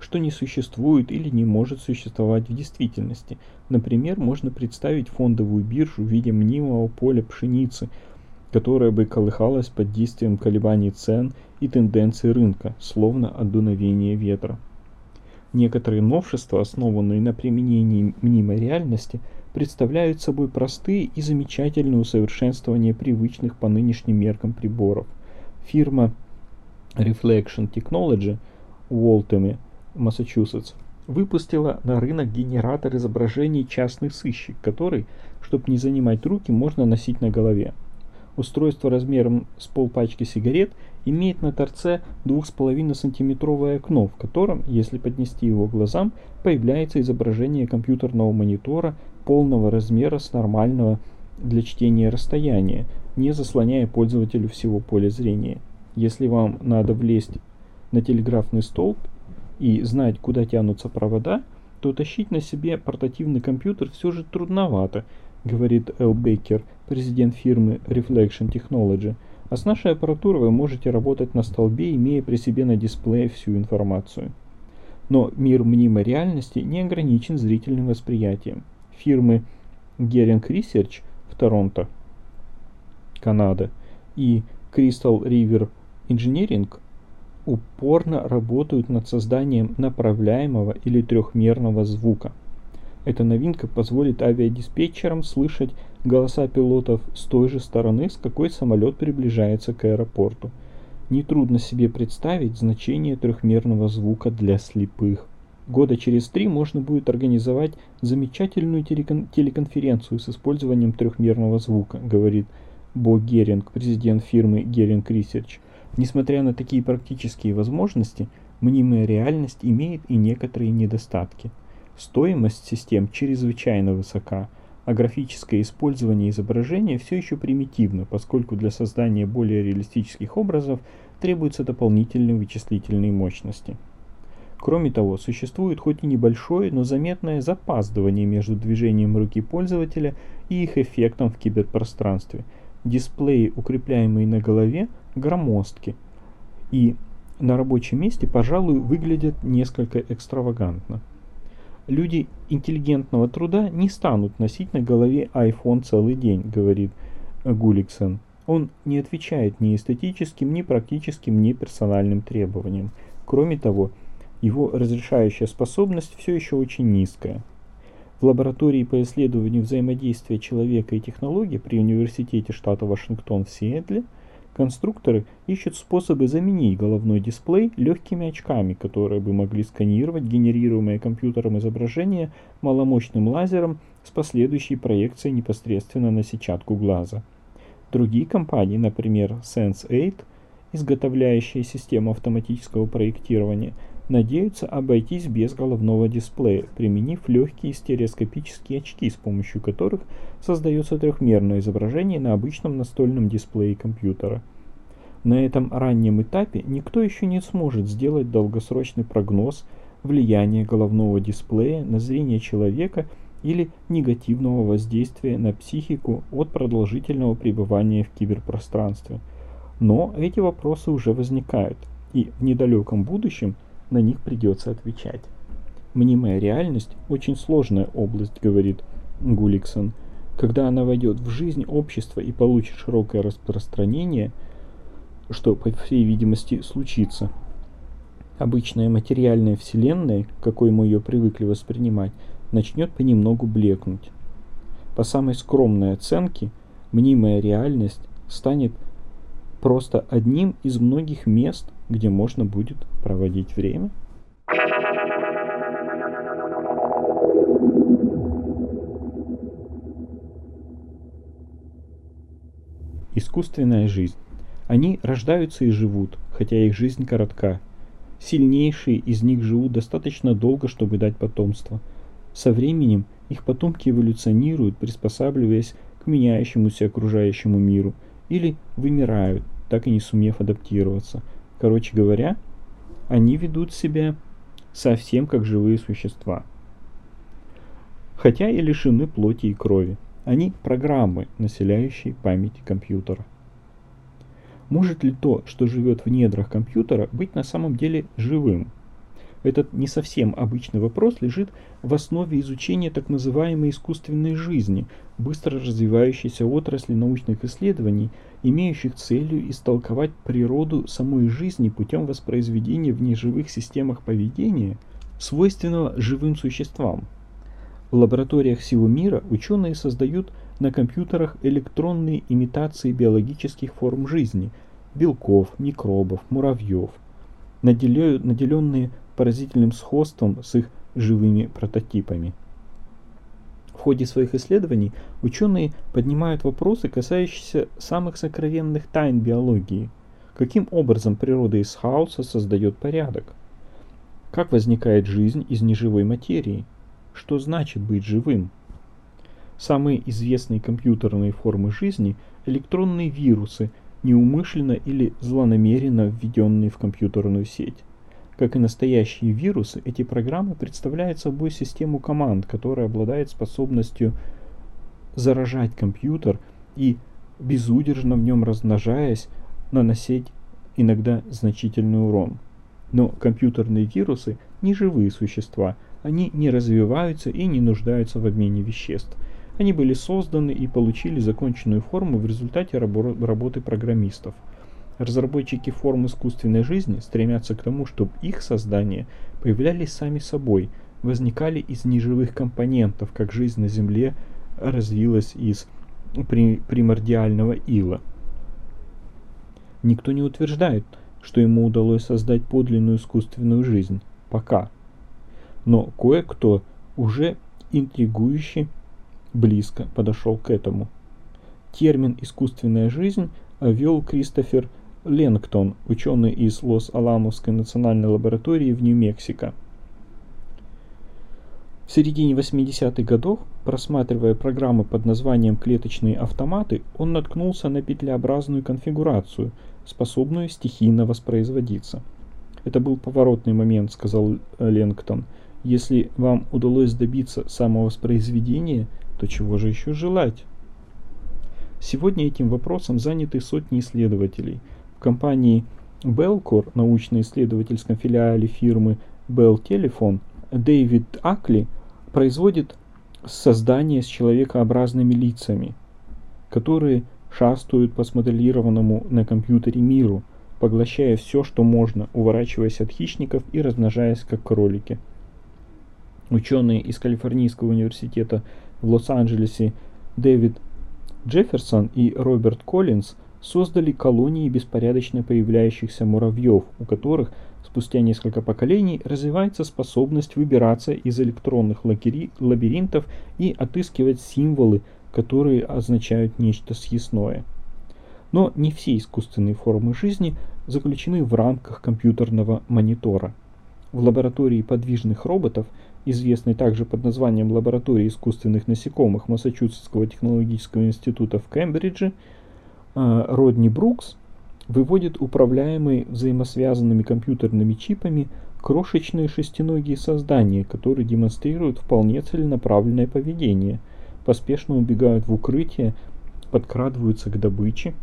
что не существует или не может существовать в действительности. Например, можно представить фондовую биржу в виде мнимого поля пшеницы, которое бы колыхалось под действием колебаний цен и тенденций рынка, словно от дуновения ветра. Некоторые новшества, основанные на применении мнимой реальности, представляют собой простые и замечательные усовершенствования привычных по нынешним меркам приборов. Фирма Reflection Technology в Уолтоме, Массачусетс, выпустила на рынок генератор изображений «Частный сыщик», который, чтобы не занимать руки, можно носить на голове. Устройство размером с полпачки сигарет имеет на торце 2,5-сантиметровое окно, в котором, если поднести его к глазам, появляется изображение компьютерного монитора полного размера с нормального для чтения расстояния, не заслоняя пользователю всего поля зрения. Если вам надо влезть на телеграфный столб и знать, куда тянутся провода, то тащить на себе портативный компьютер все же трудновато, говорит Эл Беккер, президент фирмы Reflection Technology. А с нашей аппаратурой вы можете работать на столбе, имея при себе на дисплее всю информацию. Но мир мнимой реальности не ограничен зрительным восприятием. Фирмы Gearing Research в Торонто, Канада, и Crystal River Engineering упорно работают над созданием направляемого или трехмерного звука. Эта новинка позволит авиадиспетчерам слышать голоса пилотов с той же стороны, с какой самолет приближается к аэропорту. Нетрудно себе представить значение трехмерного звука для слепых. Года через 3 можно будет организовать замечательную телеконференцию с использованием трехмерного звука, говорит Бо Геринг, президент фирмы Gearing Research. Несмотря на такие практические возможности, мнимая реальность имеет и некоторые недостатки. Стоимость систем чрезвычайно высока, а графическое использование изображения все еще примитивно, поскольку для создания более реалистических образов требуются дополнительные вычислительные мощности. Кроме того, существует хоть и небольшое, но заметное запаздывание между движением руки пользователя и их эффектом в киберпространстве. Дисплеи, укрепляемые на голове, громоздки и на рабочем месте, пожалуй, выглядят несколько экстравагантно. Люди интеллигентного труда не станут носить на голове iPhone целый день, говорит Гуликсон. Он не отвечает ни эстетическим, ни практическим, ни персональным требованиям. Кроме того, его разрешающая способность все еще очень низкая. В лаборатории по исследованию взаимодействия человека и технологий при Университете штата Вашингтон в Сиэтле конструкторы ищут способы заменить головной дисплей легкими очками, которые бы могли сканировать генерируемое компьютером изображение маломощным лазером с последующей проекцией непосредственно на сетчатку глаза. Другие компании, например Sense8, изготовляющие систему автоматического проектирования, надеются обойтись без головного дисплея, применив легкие стереоскопические очки, с помощью которых создается трехмерное изображение на обычном настольном дисплее компьютера. На этом раннем этапе никто еще не сможет сделать долгосрочный прогноз влияния головного дисплея на зрение человека или негативного воздействия на психику от продолжительного пребывания в киберпространстве. Но эти вопросы уже возникают, и в недалеком будущем на них придется отвечать. Мнимая реальность – очень сложная область, говорит Гуликсон. Когда она войдет в жизнь общества и получит широкое распространение, что, по всей видимости, случится, обычная материальная вселенная, какой мы ее привыкли воспринимать, начнет понемногу блекнуть. По самой скромной оценке, мнимая реальность станет просто одним из многих мест, где можно будет проводить время. Искусственная жизнь. Они рождаются и живут, хотя их жизнь коротка. Сильнейшие из них живут достаточно долго, чтобы дать потомство. Со временем их потомки эволюционируют, приспосабливаясь к меняющемуся окружающему миру, или вымирают, так и не сумев адаптироваться. Короче говоря, они ведут себя совсем как живые существа. Хотя и лишены плоти и крови. Они программы, населяющие память компьютера. Может ли то, что живет в недрах компьютера, быть на самом деле живым? Этот не совсем обычный вопрос лежит в основе изучения так называемой искусственной жизни, быстро развивающейся отрасли научных исследований, имеющих целью истолковать природу самой жизни путем воспроизведения в неживых системах поведения, свойственного живым существам. В лабораториях всего мира ученые создают на компьютерах электронные имитации биологических форм жизни – белков, микробов, муравьев, наделенные поразительным сходством с их живыми прототипами. В ходе своих исследований ученые поднимают вопросы, касающиеся самых сокровенных тайн биологии. Каким образом природа из хаоса создает порядок? Как возникает жизнь из неживой материи? Что значит быть живым? Самые известные компьютерные формы жизни – электронные вирусы, неумышленно или злонамеренно введенные в компьютерную сеть. Как и настоящие вирусы, эти программы представляют собой систему команд, которая обладает способностью заражать компьютер и, безудержно в нем размножаясь, наносить иногда значительный урон. Но компьютерные вирусы не живые существа, они не развиваются и не нуждаются в обмене веществ. Они были созданы и получили законченную форму в результате работы программистов. Разработчики форм искусственной жизни стремятся к тому, чтобы их создания появлялись сами собой, возникали из неживых компонентов, как жизнь на Земле развилась из примордиального ила. Никто не утверждает, что ему удалось создать подлинную искусственную жизнь. Пока. Но кое-кто уже интригующе близко подошел к этому. Термин «искусственная жизнь» ввел Кристофер Ленгтон, ученый из Лос-Аламосской национальной лаборатории в Нью-Мексико. В середине 80-х годов, просматривая программы под названием «клеточные автоматы», он наткнулся на петлеобразную конфигурацию, способную стихийно воспроизводиться. «Это был поворотный момент», — сказал Ленгтон. «Если вам удалось добиться самовоспроизведения, то чего же еще желать?» Сегодня этим вопросом заняты сотни исследователей. В компании Bellcore, научно-исследовательском филиале фирмы Bell Telephone, Дэвид Акли производит создание с человекообразными лицами, которые шастают по смоделированному на компьютере миру, поглощая все, что можно, уворачиваясь от хищников и размножаясь как кролики. Ученые из Калифорнийского университета в Лос-Анджелесе Дэвид Джефферсон и Роберт Коллинз создали колонии беспорядочно появляющихся муравьев, у которых спустя несколько поколений развивается способность выбираться из электронных лабиринтов и отыскивать символы, которые означают нечто съестное. Но не все искусственные формы жизни заключены в рамках компьютерного монитора. В лаборатории подвижных роботов, известной также под названием Лаборатория искусственных насекомых Массачусетского технологического института в Кембридже, Родни Брукс выводит управляемые взаимосвязанными компьютерными чипами крошечные шестиногие создания, которые демонстрируют вполне целенаправленное поведение, поспешно убегают в укрытие, подкрадываются к добыче.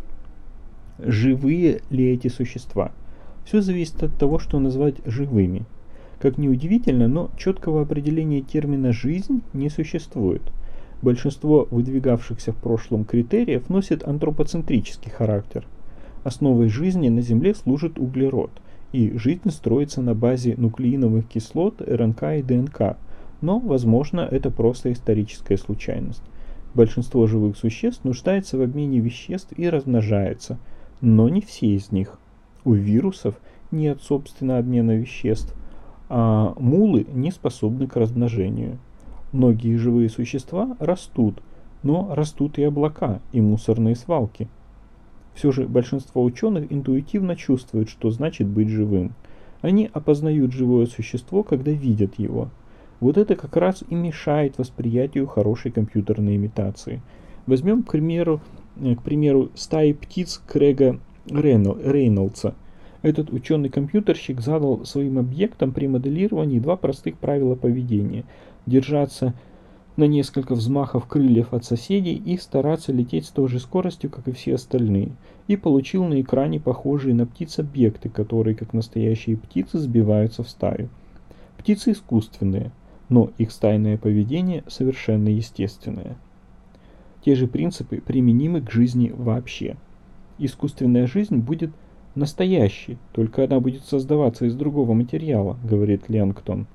Живые ли эти существа? Все зависит от того, что назвать живыми. Как ни удивительно, но четкого определения термина «жизнь» не существует. Большинство выдвигавшихся в прошлом критериев носит антропоцентрический характер. Основой жизни на Земле служит углерод, и жизнь строится на базе нуклеиновых кислот, РНК и ДНК, но, возможно, это просто историческая случайность. Большинство живых существ нуждается в обмене веществ и размножается, но не все из них. У вирусов нет, собственно, обмена веществ, а мулы не способны к размножению. Многие живые существа растут, но растут и облака, и мусорные свалки. Все же большинство ученых интуитивно чувствуют, что значит быть живым. Они опознают живое существо, когда видят его. Вот это как раз и мешает восприятию хорошей компьютерной имитации. Возьмем, к примеру, стаи птиц Крэга Рейнольдса. Этот ученый-компьютерщик задал своим объектам при моделировании два простых правила поведения. Держаться на несколько взмахов крыльев от соседей и стараться лететь с той же скоростью, как и все остальные, и получил на экране похожие на птиц объекты, которые, как настоящие птицы, сбиваются в стаю. Птицы искусственные, но их стайное поведение совершенно естественное. Те же принципы применимы к жизни вообще. Искусственная жизнь будет настоящей, только она будет создаваться из другого материала, говорит Ленгтон.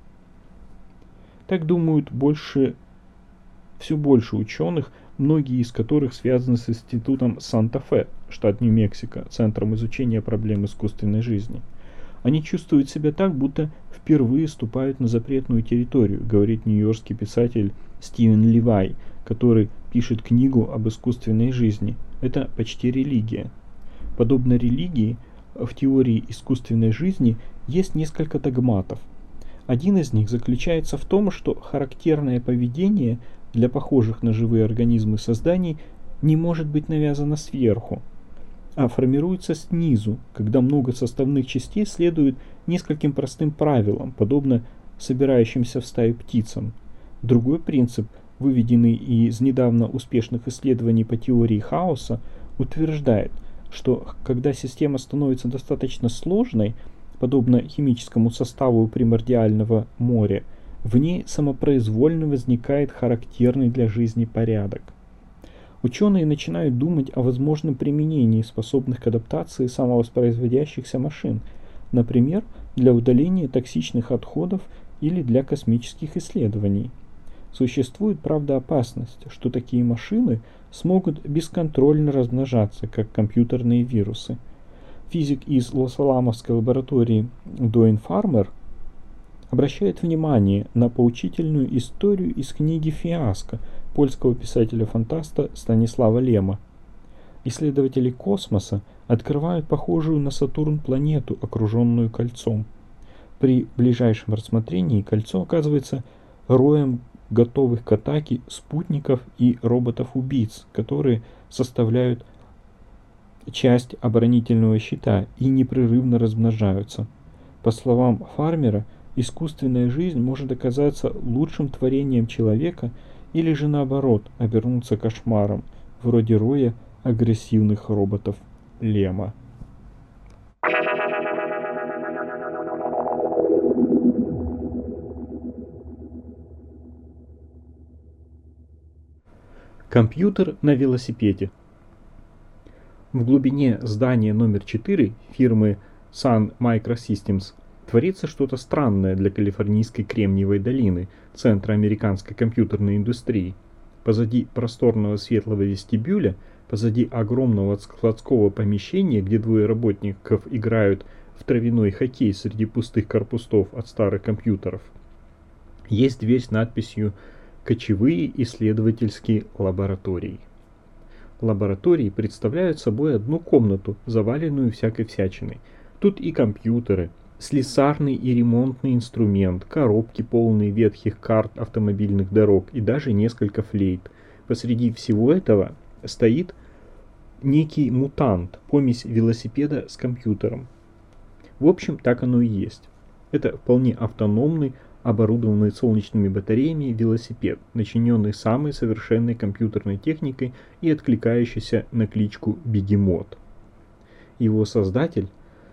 Так думают все больше ученых, многие из которых связаны с институтом Санта-Фе, штат Нью-Мексико, центром изучения проблем искусственной жизни. Они чувствуют себя так, будто впервые ступают на запретную территорию, говорит нью-йоркский писатель Стивен Левай, который пишет книгу об искусственной жизни. Это почти религия. Подобно религии, в теории искусственной жизни есть несколько догматов. Один из них заключается в том, что характерное поведение для похожих на живые организмы созданий не может быть навязано сверху, а формируется снизу, когда много составных частей следуют нескольким простым правилам, подобно собирающимся в стаю птицам. Другой принцип, выведенный из недавно успешных исследований по теории хаоса, утверждает, что когда система становится достаточно сложной, подобно химическому составу примордиального моря, в ней самопроизвольно возникает характерный для жизни порядок. Ученые начинают думать о возможном применении способных к адаптации самовоспроизводящихся машин, например, для удаления токсичных отходов или для космических исследований. Существует, правда, опасность, что такие машины смогут бесконтрольно размножаться, как компьютерные вирусы. Физик из Лос-Аламосской лаборатории Дуэйн Фармер обращает внимание на поучительную историю из книги «Фиаско» польского писателя-фантаста Станислава Лема. Исследователи космоса открывают похожую на Сатурн планету, окруженную кольцом. При ближайшем рассмотрении кольцо оказывается роем готовых к атаке спутников и роботов-убийц, которые составляют часть оборонительного щита и непрерывно размножаются. По словам Фармера, искусственная жизнь может оказаться лучшим творением человека или же наоборот обернуться кошмаром, вроде роя агрессивных роботов Лема. Компьютер на велосипеде. В глубине здания номер 4 фирмы Sun Microsystems творится что-то странное для калифорнийской Кремниевой долины, центра американской компьютерной индустрии. Позади просторного светлого вестибюля, позади огромного складского помещения, где двое работников играют в травяной хоккей среди пустых корпусов от старых компьютеров, есть дверь с надписью «Кочевые исследовательские лаборатории». Лаборатории представляют собой одну комнату, заваленную всякой всячиной. Тут и компьютеры, слесарный и ремонтный инструмент, коробки, полные ветхих карт автомобильных дорог и даже несколько флейт. Посреди всего этого стоит некий мутант, помесь велосипеда с компьютером. В общем, так оно и есть. Это вполне автономный, оборудованный солнечными батареями велосипед, начиненный самой совершенной компьютерной техникой и откликающийся на кличку Бегемот. Его создатель,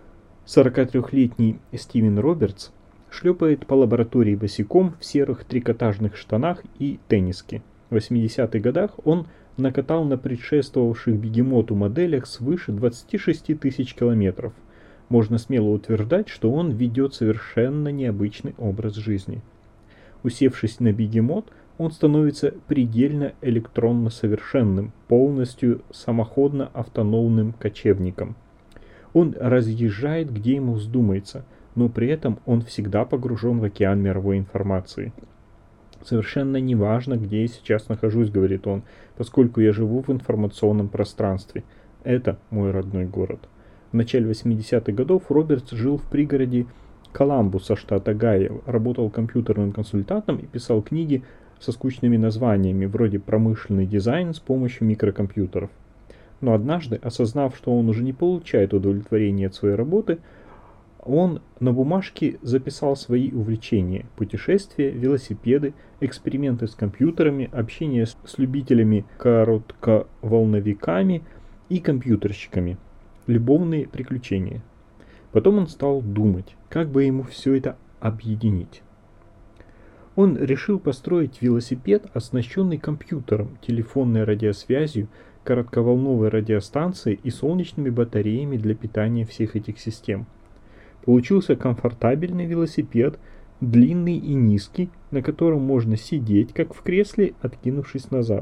43-летний Стивен Робертс, шлепает по лаборатории босиком в серых трикотажных штанах и тенниске. В 80-х годах он накатал на предшествовавших Бегемоту моделях свыше 26 тысяч километров. Можно смело утверждать, что он ведет совершенно необычный образ жизни. Усевшись на Бегемот, он становится предельно электронно совершенным, полностью самоходно-автономным кочевником. Он разъезжает, где ему вздумается, но при этом он всегда погружен в океан мировой информации. «Совершенно не важно, где я сейчас нахожусь», — говорит он, «поскольку я живу в информационном пространстве. Это мой родной город». В начале 80-х годов Робертс жил в пригороде Коламбуса, штата Огайо, работал компьютерным консультантом и писал книги со скучными названиями, вроде «Промышленный дизайн с помощью микрокомпьютеров». Но однажды, осознав, что он уже не получает удовлетворения от своей работы, Он на бумажке записал свои увлечения: путешествия, велосипеды, эксперименты с компьютерами, общение с любителями коротковолновиками и компьютерщиками, любовные приключения. Потом он стал думать, как бы ему все это объединить. Он решил построить велосипед, оснащенный компьютером, телефонной радиосвязью, коротковолновой радиостанцией и солнечными батареями для питания всех этих систем. Получился комфортабельный велосипед, длинный и низкий, на котором можно сидеть, как в кресле, откинувшись назад.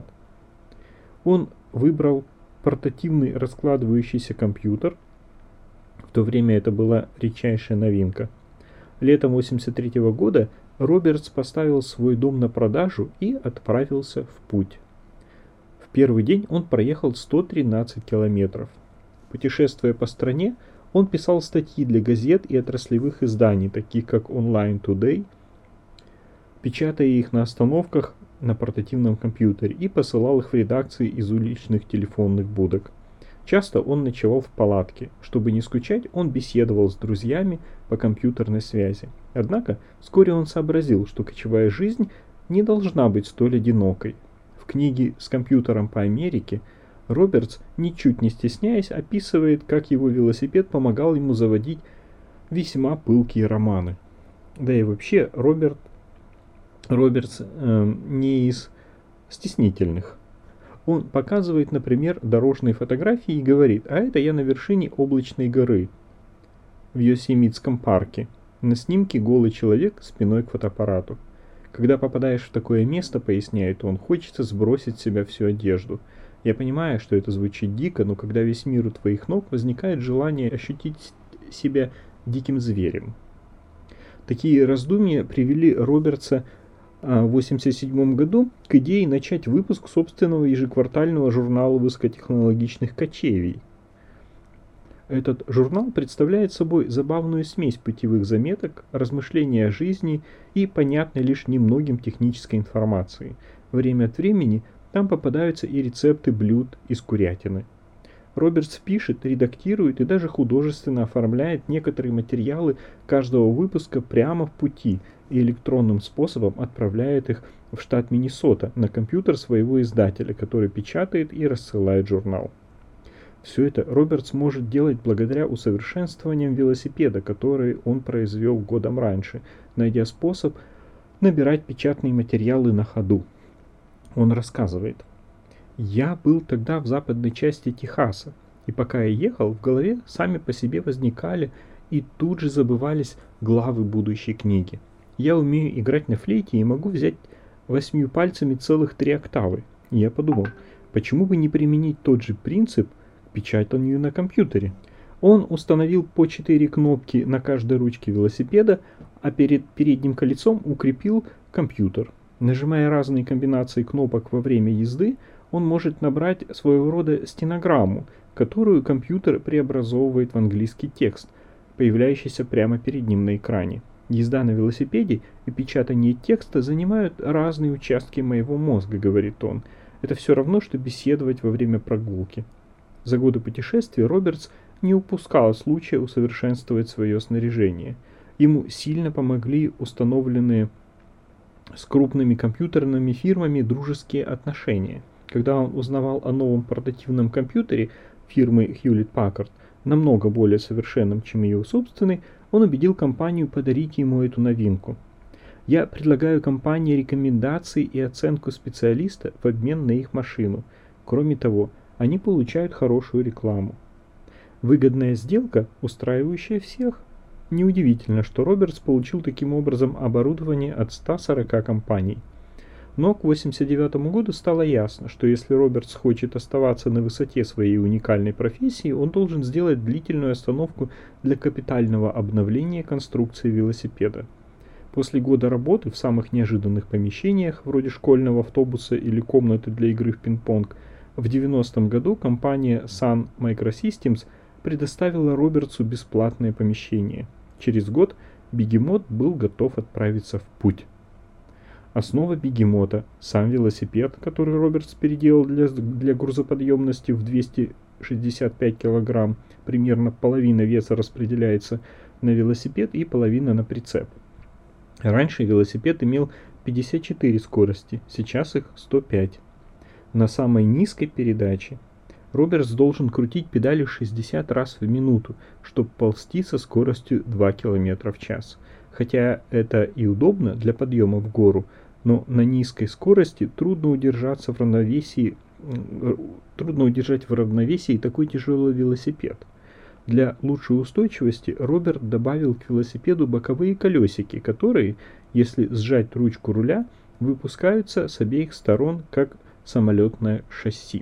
Он выбрал портативный раскладывающийся компьютер. В то время это была редчайшая новинка. Летом 1983 года Робертс поставил свой дом на продажу и отправился в путь. В первый день он проехал 113 километров. Путешествуя по стране, он писал статьи для газет и отраслевых изданий, таких как Online Today, печатая их на остановках на портативном компьютере и посылал их в редакции из уличных телефонных будок. Часто он ночевал в палатке. Чтобы не скучать, он беседовал с друзьями по компьютерной связи. Однако вскоре он сообразил, что кочевая жизнь не должна быть столь одинокой. В книге «С компьютером по Америке» Робертс, ничуть не стесняясь, описывает, как его велосипед помогал ему заводить весьма пылкие романы. Да и вообще Робертс не из стеснительных. Он показывает, например, дорожные фотографии и говорит: «А это я на вершине облачной горы в Йосемитском парке. На снимке голый человек спиной к фотоаппарату. Когда попадаешь в такое место, — поясняет он, — хочется сбросить с себя всю одежду. Я понимаю, что это звучит дико, но когда весь мир у твоих ног, возникает желание ощутить себя диким зверем». Такие раздумья привели Робертса в 1987 году к идее начать выпуск собственного ежеквартального журнала высокотехнологичных кочевий. Этот журнал представляет собой забавную смесь путевых заметок, размышлений о жизни и понятной лишь немногим технической информации. Время от времени там попадаются и рецепты блюд из курятины. Робертс пишет, редактирует и даже художественно оформляет некоторые материалы каждого выпуска прямо в пути и электронным способом отправляет их в штат Миннесота на компьютер своего издателя, который печатает и рассылает журнал. Все это Робертс может делать благодаря усовершенствованиям велосипеда, которые он произвел годом раньше, найдя способ набирать печатные материалы на ходу. Он рассказывает: «Я был тогда в западной части Техаса, и пока я ехал, в голове сами по себе возникали и тут же забывались главы будущей книги. Я умею играть на флейте и могу взять 8 пальцами целых 3 октавы. И я подумал, почему бы не применить тот же принцип к печатанию на компьютере? Он установил по 4 кнопки на каждой ручке велосипеда, а перед передним колесом укрепил компьютер. Нажимая разные комбинации кнопок во время езды, он может набрать своего рода стенограмму, которую компьютер преобразовывает в английский текст, появляющийся прямо перед ним на экране. Езда на велосипеде и печатание текста занимают разные участки моего мозга, говорит он. Это все равно, что беседовать во время прогулки». За годы путешествий Робертс не упускал случая усовершенствовать свое снаряжение. Ему сильно помогли установленные с крупными компьютерными фирмами дружеские отношения. Когда он узнавал о новом портативном компьютере фирмы Hewlett-Packard, намного более совершенном, чем ее собственный, он убедил компанию подарить ему эту новинку. «Я предлагаю компании рекомендации и оценку специалиста в обмен на их машину. Кроме того, они получают хорошую рекламу». Выгодная сделка, устраивающая всех. Неудивительно, что Робертс получил таким образом оборудование от 140 компаний. Но к 1989 году стало ясно, что если Робертс хочет оставаться на высоте своей уникальной профессии, он должен сделать длительную остановку для капитального обновления конструкции велосипеда. После года работы в самых неожиданных помещениях, вроде школьного автобуса или комнаты для игры в пинг-понг, в 1990 году компания Sun Microsystems предоставила Робертсу бесплатное помещение. Через год Бегемот был готов отправиться в путь. Основа Бегемота – сам велосипед, который Робертс переделал для грузоподъемности в 265 кг, примерно половина веса распределяется на велосипед и половина на прицеп. Раньше велосипед имел 54 скорости, сейчас их 105. На самой низкой передаче Робертс должен крутить педали 60 раз в минуту, чтобы ползти со скоростью 2 км в час. Хотя это и удобно для подъема в гору, но на низкой скорости трудно удержать в равновесии такой тяжелый велосипед. Для лучшей устойчивости Роберт добавил к велосипеду боковые колесики, которые, если сжать ручку руля, выпускаются с обеих сторон, как самолетное шасси.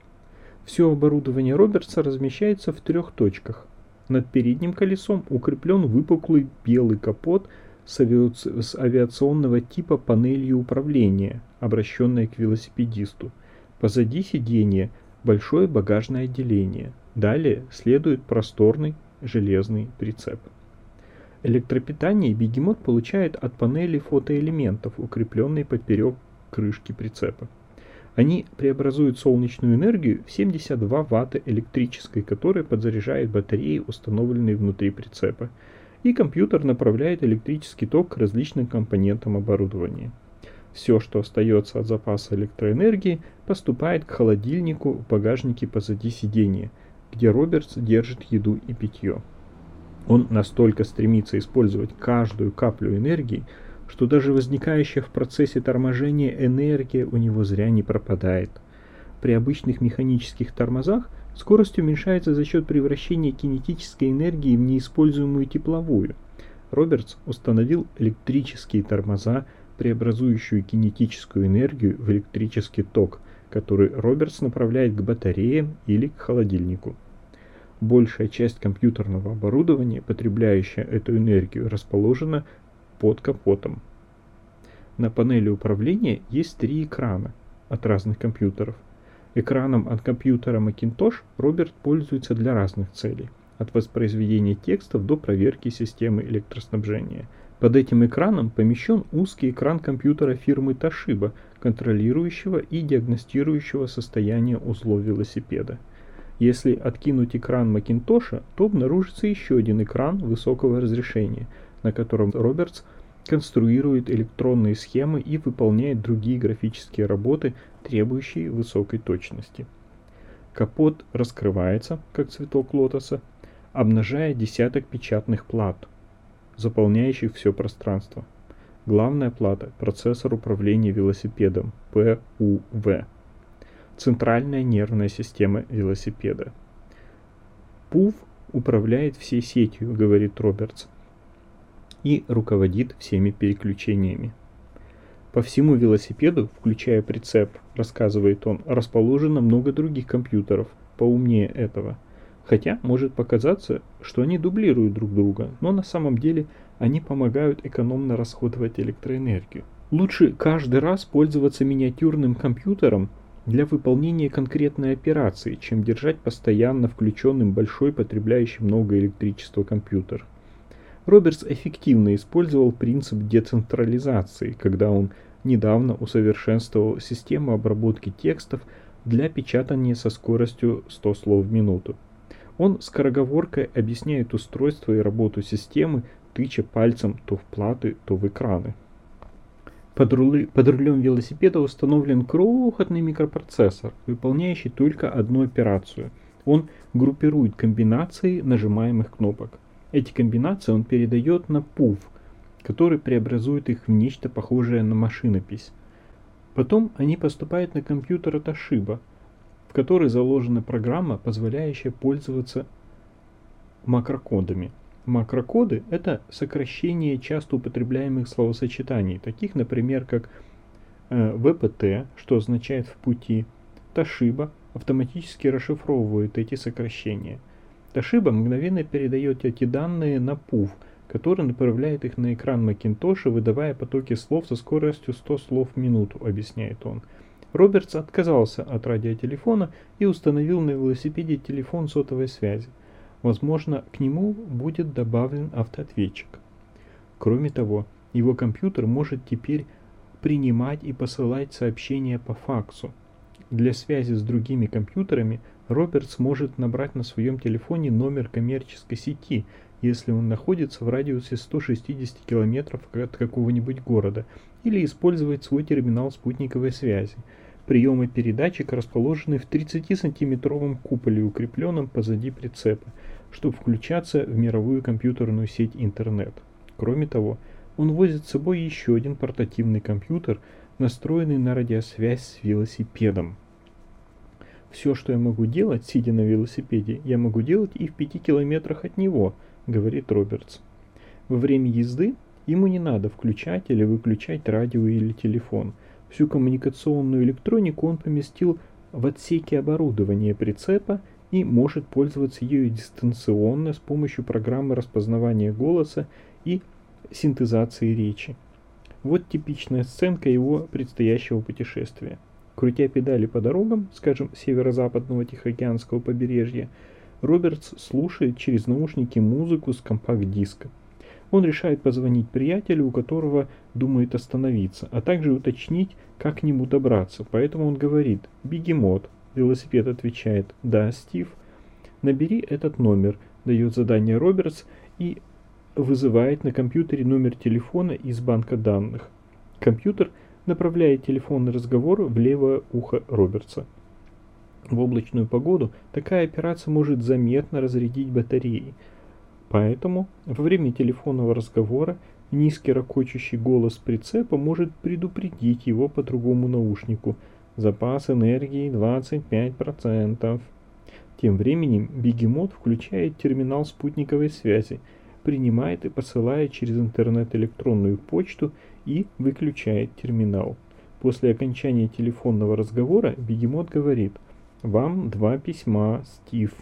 Все оборудование Робертса размещается в 3 точках. Над передним колесом укреплен выпуклый белый капот с авиационного типа панелью управления, обращенной к велосипедисту. Позади сиденья большое багажное отделение. Далее следует просторный железный прицеп. Электропитание бегемот получает от панели фотоэлементов, укрепленной поперек крышки прицепа. Они преобразуют солнечную энергию в 72 Вт электрической, которая подзаряжает батареи, установленные внутри прицепа, и компьютер направляет электрический ток к различным компонентам оборудования. Все, что остается от запаса электроэнергии, поступает к холодильнику в багажнике позади сиденья, где Робертс держит еду и питье. Он настолько стремится использовать каждую каплю энергии, что даже возникающая в процессе торможения энергия у него зря не пропадает. При обычных механических тормозах скорость уменьшается за счет превращения кинетической энергии в неиспользуемую тепловую. Робертс установил электрические тормоза, преобразующую кинетическую энергию в электрический ток, который Робертс направляет к батареям или к холодильнику. Большая часть компьютерного оборудования, потребляющая эту энергию, расположена под капотом. На панели управления есть 3 экрана от разных компьютеров. Экраном от компьютера Macintosh Роберт пользуется для разных целей, от воспроизведения текстов до проверки системы электроснабжения. Под этим экраном помещен узкий экран компьютера фирмы Toshiba, контролирующего и диагностирующего состояние узлов велосипеда. Если откинуть экран Macintosh, то обнаружится еще один экран высокого разрешения, на котором Робертс конструирует электронные схемы и выполняет другие графические работы, требующие высокой точности. Капот раскрывается, как цветок лотоса, обнажая десяток печатных плат, заполняющих все пространство. Главная плата – процессор управления велосипедом ПУВ. Центральная нервная система велосипеда. ПУВ управляет всей сетью, говорит Робертс, и руководит всеми переключениями. По всему велосипеду, включая прицеп, рассказывает он, расположено много других компьютеров, поумнее этого. Хотя может показаться, что они дублируют друг друга, но на самом деле они помогают экономно расходовать электроэнергию. Лучше каждый раз пользоваться миниатюрным компьютером для выполнения конкретной операции, чем держать постоянно включенным большой, потребляющий много электричества компьютер. Робертс эффективно использовал принцип децентрализации, когда он недавно усовершенствовал систему обработки текстов для печатания со скоростью 100 слов в минуту. Он скороговоркой объясняет устройство и работу системы, тыча пальцем то в платы, то в экраны. Под рулем велосипеда установлен крохотный микропроцессор, выполняющий только одну операцию. Он группирует комбинации нажимаемых кнопок. Эти комбинации он передает на ПУВ, который преобразует их в нечто похожее на машинопись. Потом они поступают на компьютер Toshiba, в который заложена программа, позволяющая пользоваться макрокодами. Макрокоды – это сокращение часто употребляемых словосочетаний, таких, например, как ВПТ, что означает «в пути». Toshiba автоматически расшифровывает эти сокращения. Toshiba мгновенно передает эти данные на ПУВ, который направляет их на экран Macintosh, выдавая потоки слов со скоростью 100 слов в минуту, объясняет он. Робертс отказался от радиотелефона и установил на велосипеде телефон сотовой связи. Возможно, к нему будет добавлен автоответчик. Кроме того, его компьютер может теперь принимать и посылать сообщения по факсу. Для связи с другими компьютерами Робертс может набрать на своем телефоне номер коммерческой сети если он находится в радиусе 160 км от какого-нибудь города, или использовать свой терминал спутниковой связи. Приемы передатчика расположены в 30-сантиметровом куполе, укрепленном позади прицепа, чтобы включаться в мировую компьютерную сеть интернет. Кроме того, он возит с собой еще один портативный компьютер, настроенный на радиосвязь с велосипедом. «Все, что я могу делать, сидя на велосипеде, я могу делать и в 5 километрах от него», — говорит Робертс. Во время езды ему не надо включать или выключать радио или телефон. Всю коммуникационную электронику он поместил в отсеке оборудования прицепа и может пользоваться ею дистанционно с помощью программы распознавания голоса и синтезации речи. Вот типичная сценка его предстоящего путешествия. Крутя педали по дорогам, скажем, северо-западного Тихоокеанского побережья, Робертс слушает через наушники музыку с компакт-диска. Он решает позвонить приятелю, у которого думает остановиться, а также уточнить, как к нему добраться. Поэтому он говорит: «Бегемот». Велосипед отвечает: «Да, Стив». «Набери этот номер», дает задание Робертс и вызывает на компьютере номер телефона из банка данных. Компьютер направляет телефонный разговор в левое ухо Робертса. В облачную погоду такая операция может заметно разрядить батареи. Поэтому во время телефонного разговора низкий ракочущий голос прицепа может предупредить его по другому наушнику: «Запас энергии 25%. Тем временем бегемот включает терминал спутниковой связи, принимает и посылает через интернет электронную почту и выключает терминал. После окончания телефонного разговора бегемот говорит: «Вам 2 письма, Стив».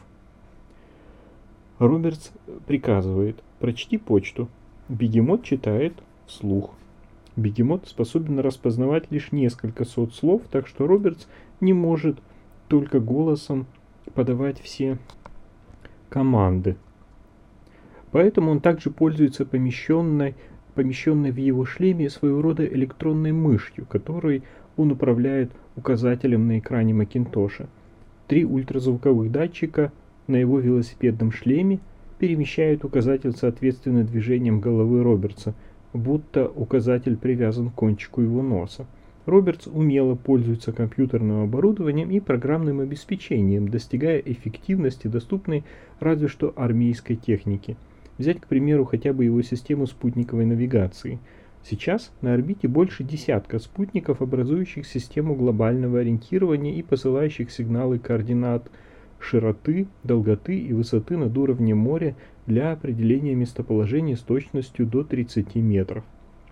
Робертс приказывает: «Прочти почту». Бегемот читает вслух. Бегемот способен распознавать лишь несколько сот слов, так что Робертс не может только голосом подавать все команды. Поэтому он также пользуется помещенной в его шлеме своего рода электронной мышью, которой он управляет указателем на экране Макинтоша. 3 ультразвуковых датчика на его велосипедном шлеме перемещают указатель соответственно движением головы Робертса, будто указатель привязан к кончику его носа. Робертс умело пользуется компьютерным оборудованием и программным обеспечением, достигая эффективности, доступной разве что армейской технике. Взять, к примеру, хотя бы его систему спутниковой навигации. Сейчас на орбите больше десятка спутников, образующих систему глобального ориентирования и посылающих сигналы координат широты, долготы и высоты над уровнем моря для определения местоположения с точностью до 30 метров.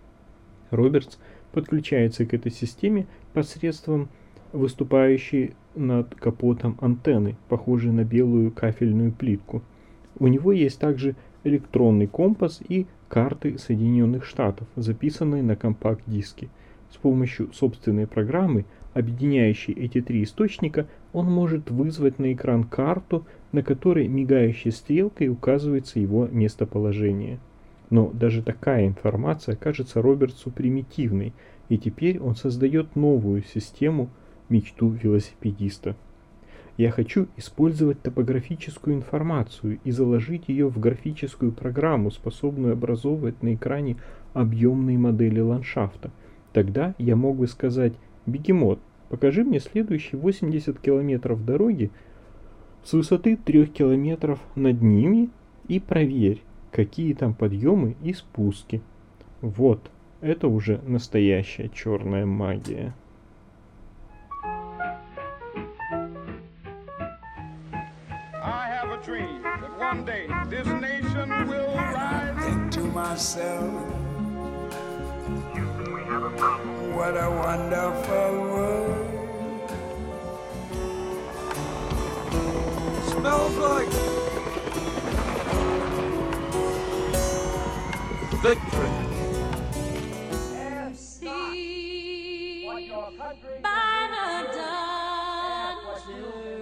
Робертс подключается к этой системе посредством выступающей над капотом антенны, похожей на белую кафельную плитку. У него есть также электронный компас и карты Соединенных Штатов, записанные на компакт-диске. С помощью собственной программы, объединяющей эти 3 источника, он может вызвать на экран карту, на которой мигающей стрелкой указывается его местоположение. Но даже такая информация кажется Робертсу примитивной, и теперь он создает новую систему, мечту велосипедиста. Я хочу использовать топографическую информацию и заложить ее в графическую программу, способную образовывать на экране объемные модели ландшафта. Тогда я мог бы сказать: «Бегемот, покажи мне следующие 80 километров дороги с высоты 3 километров над ними и проверь, какие там подъемы и спуски». Вот, это уже настоящая черная магия. Dream that one day this nation will rise. Think to myself, what a wonderful world. Smells like victory. See by the dawn's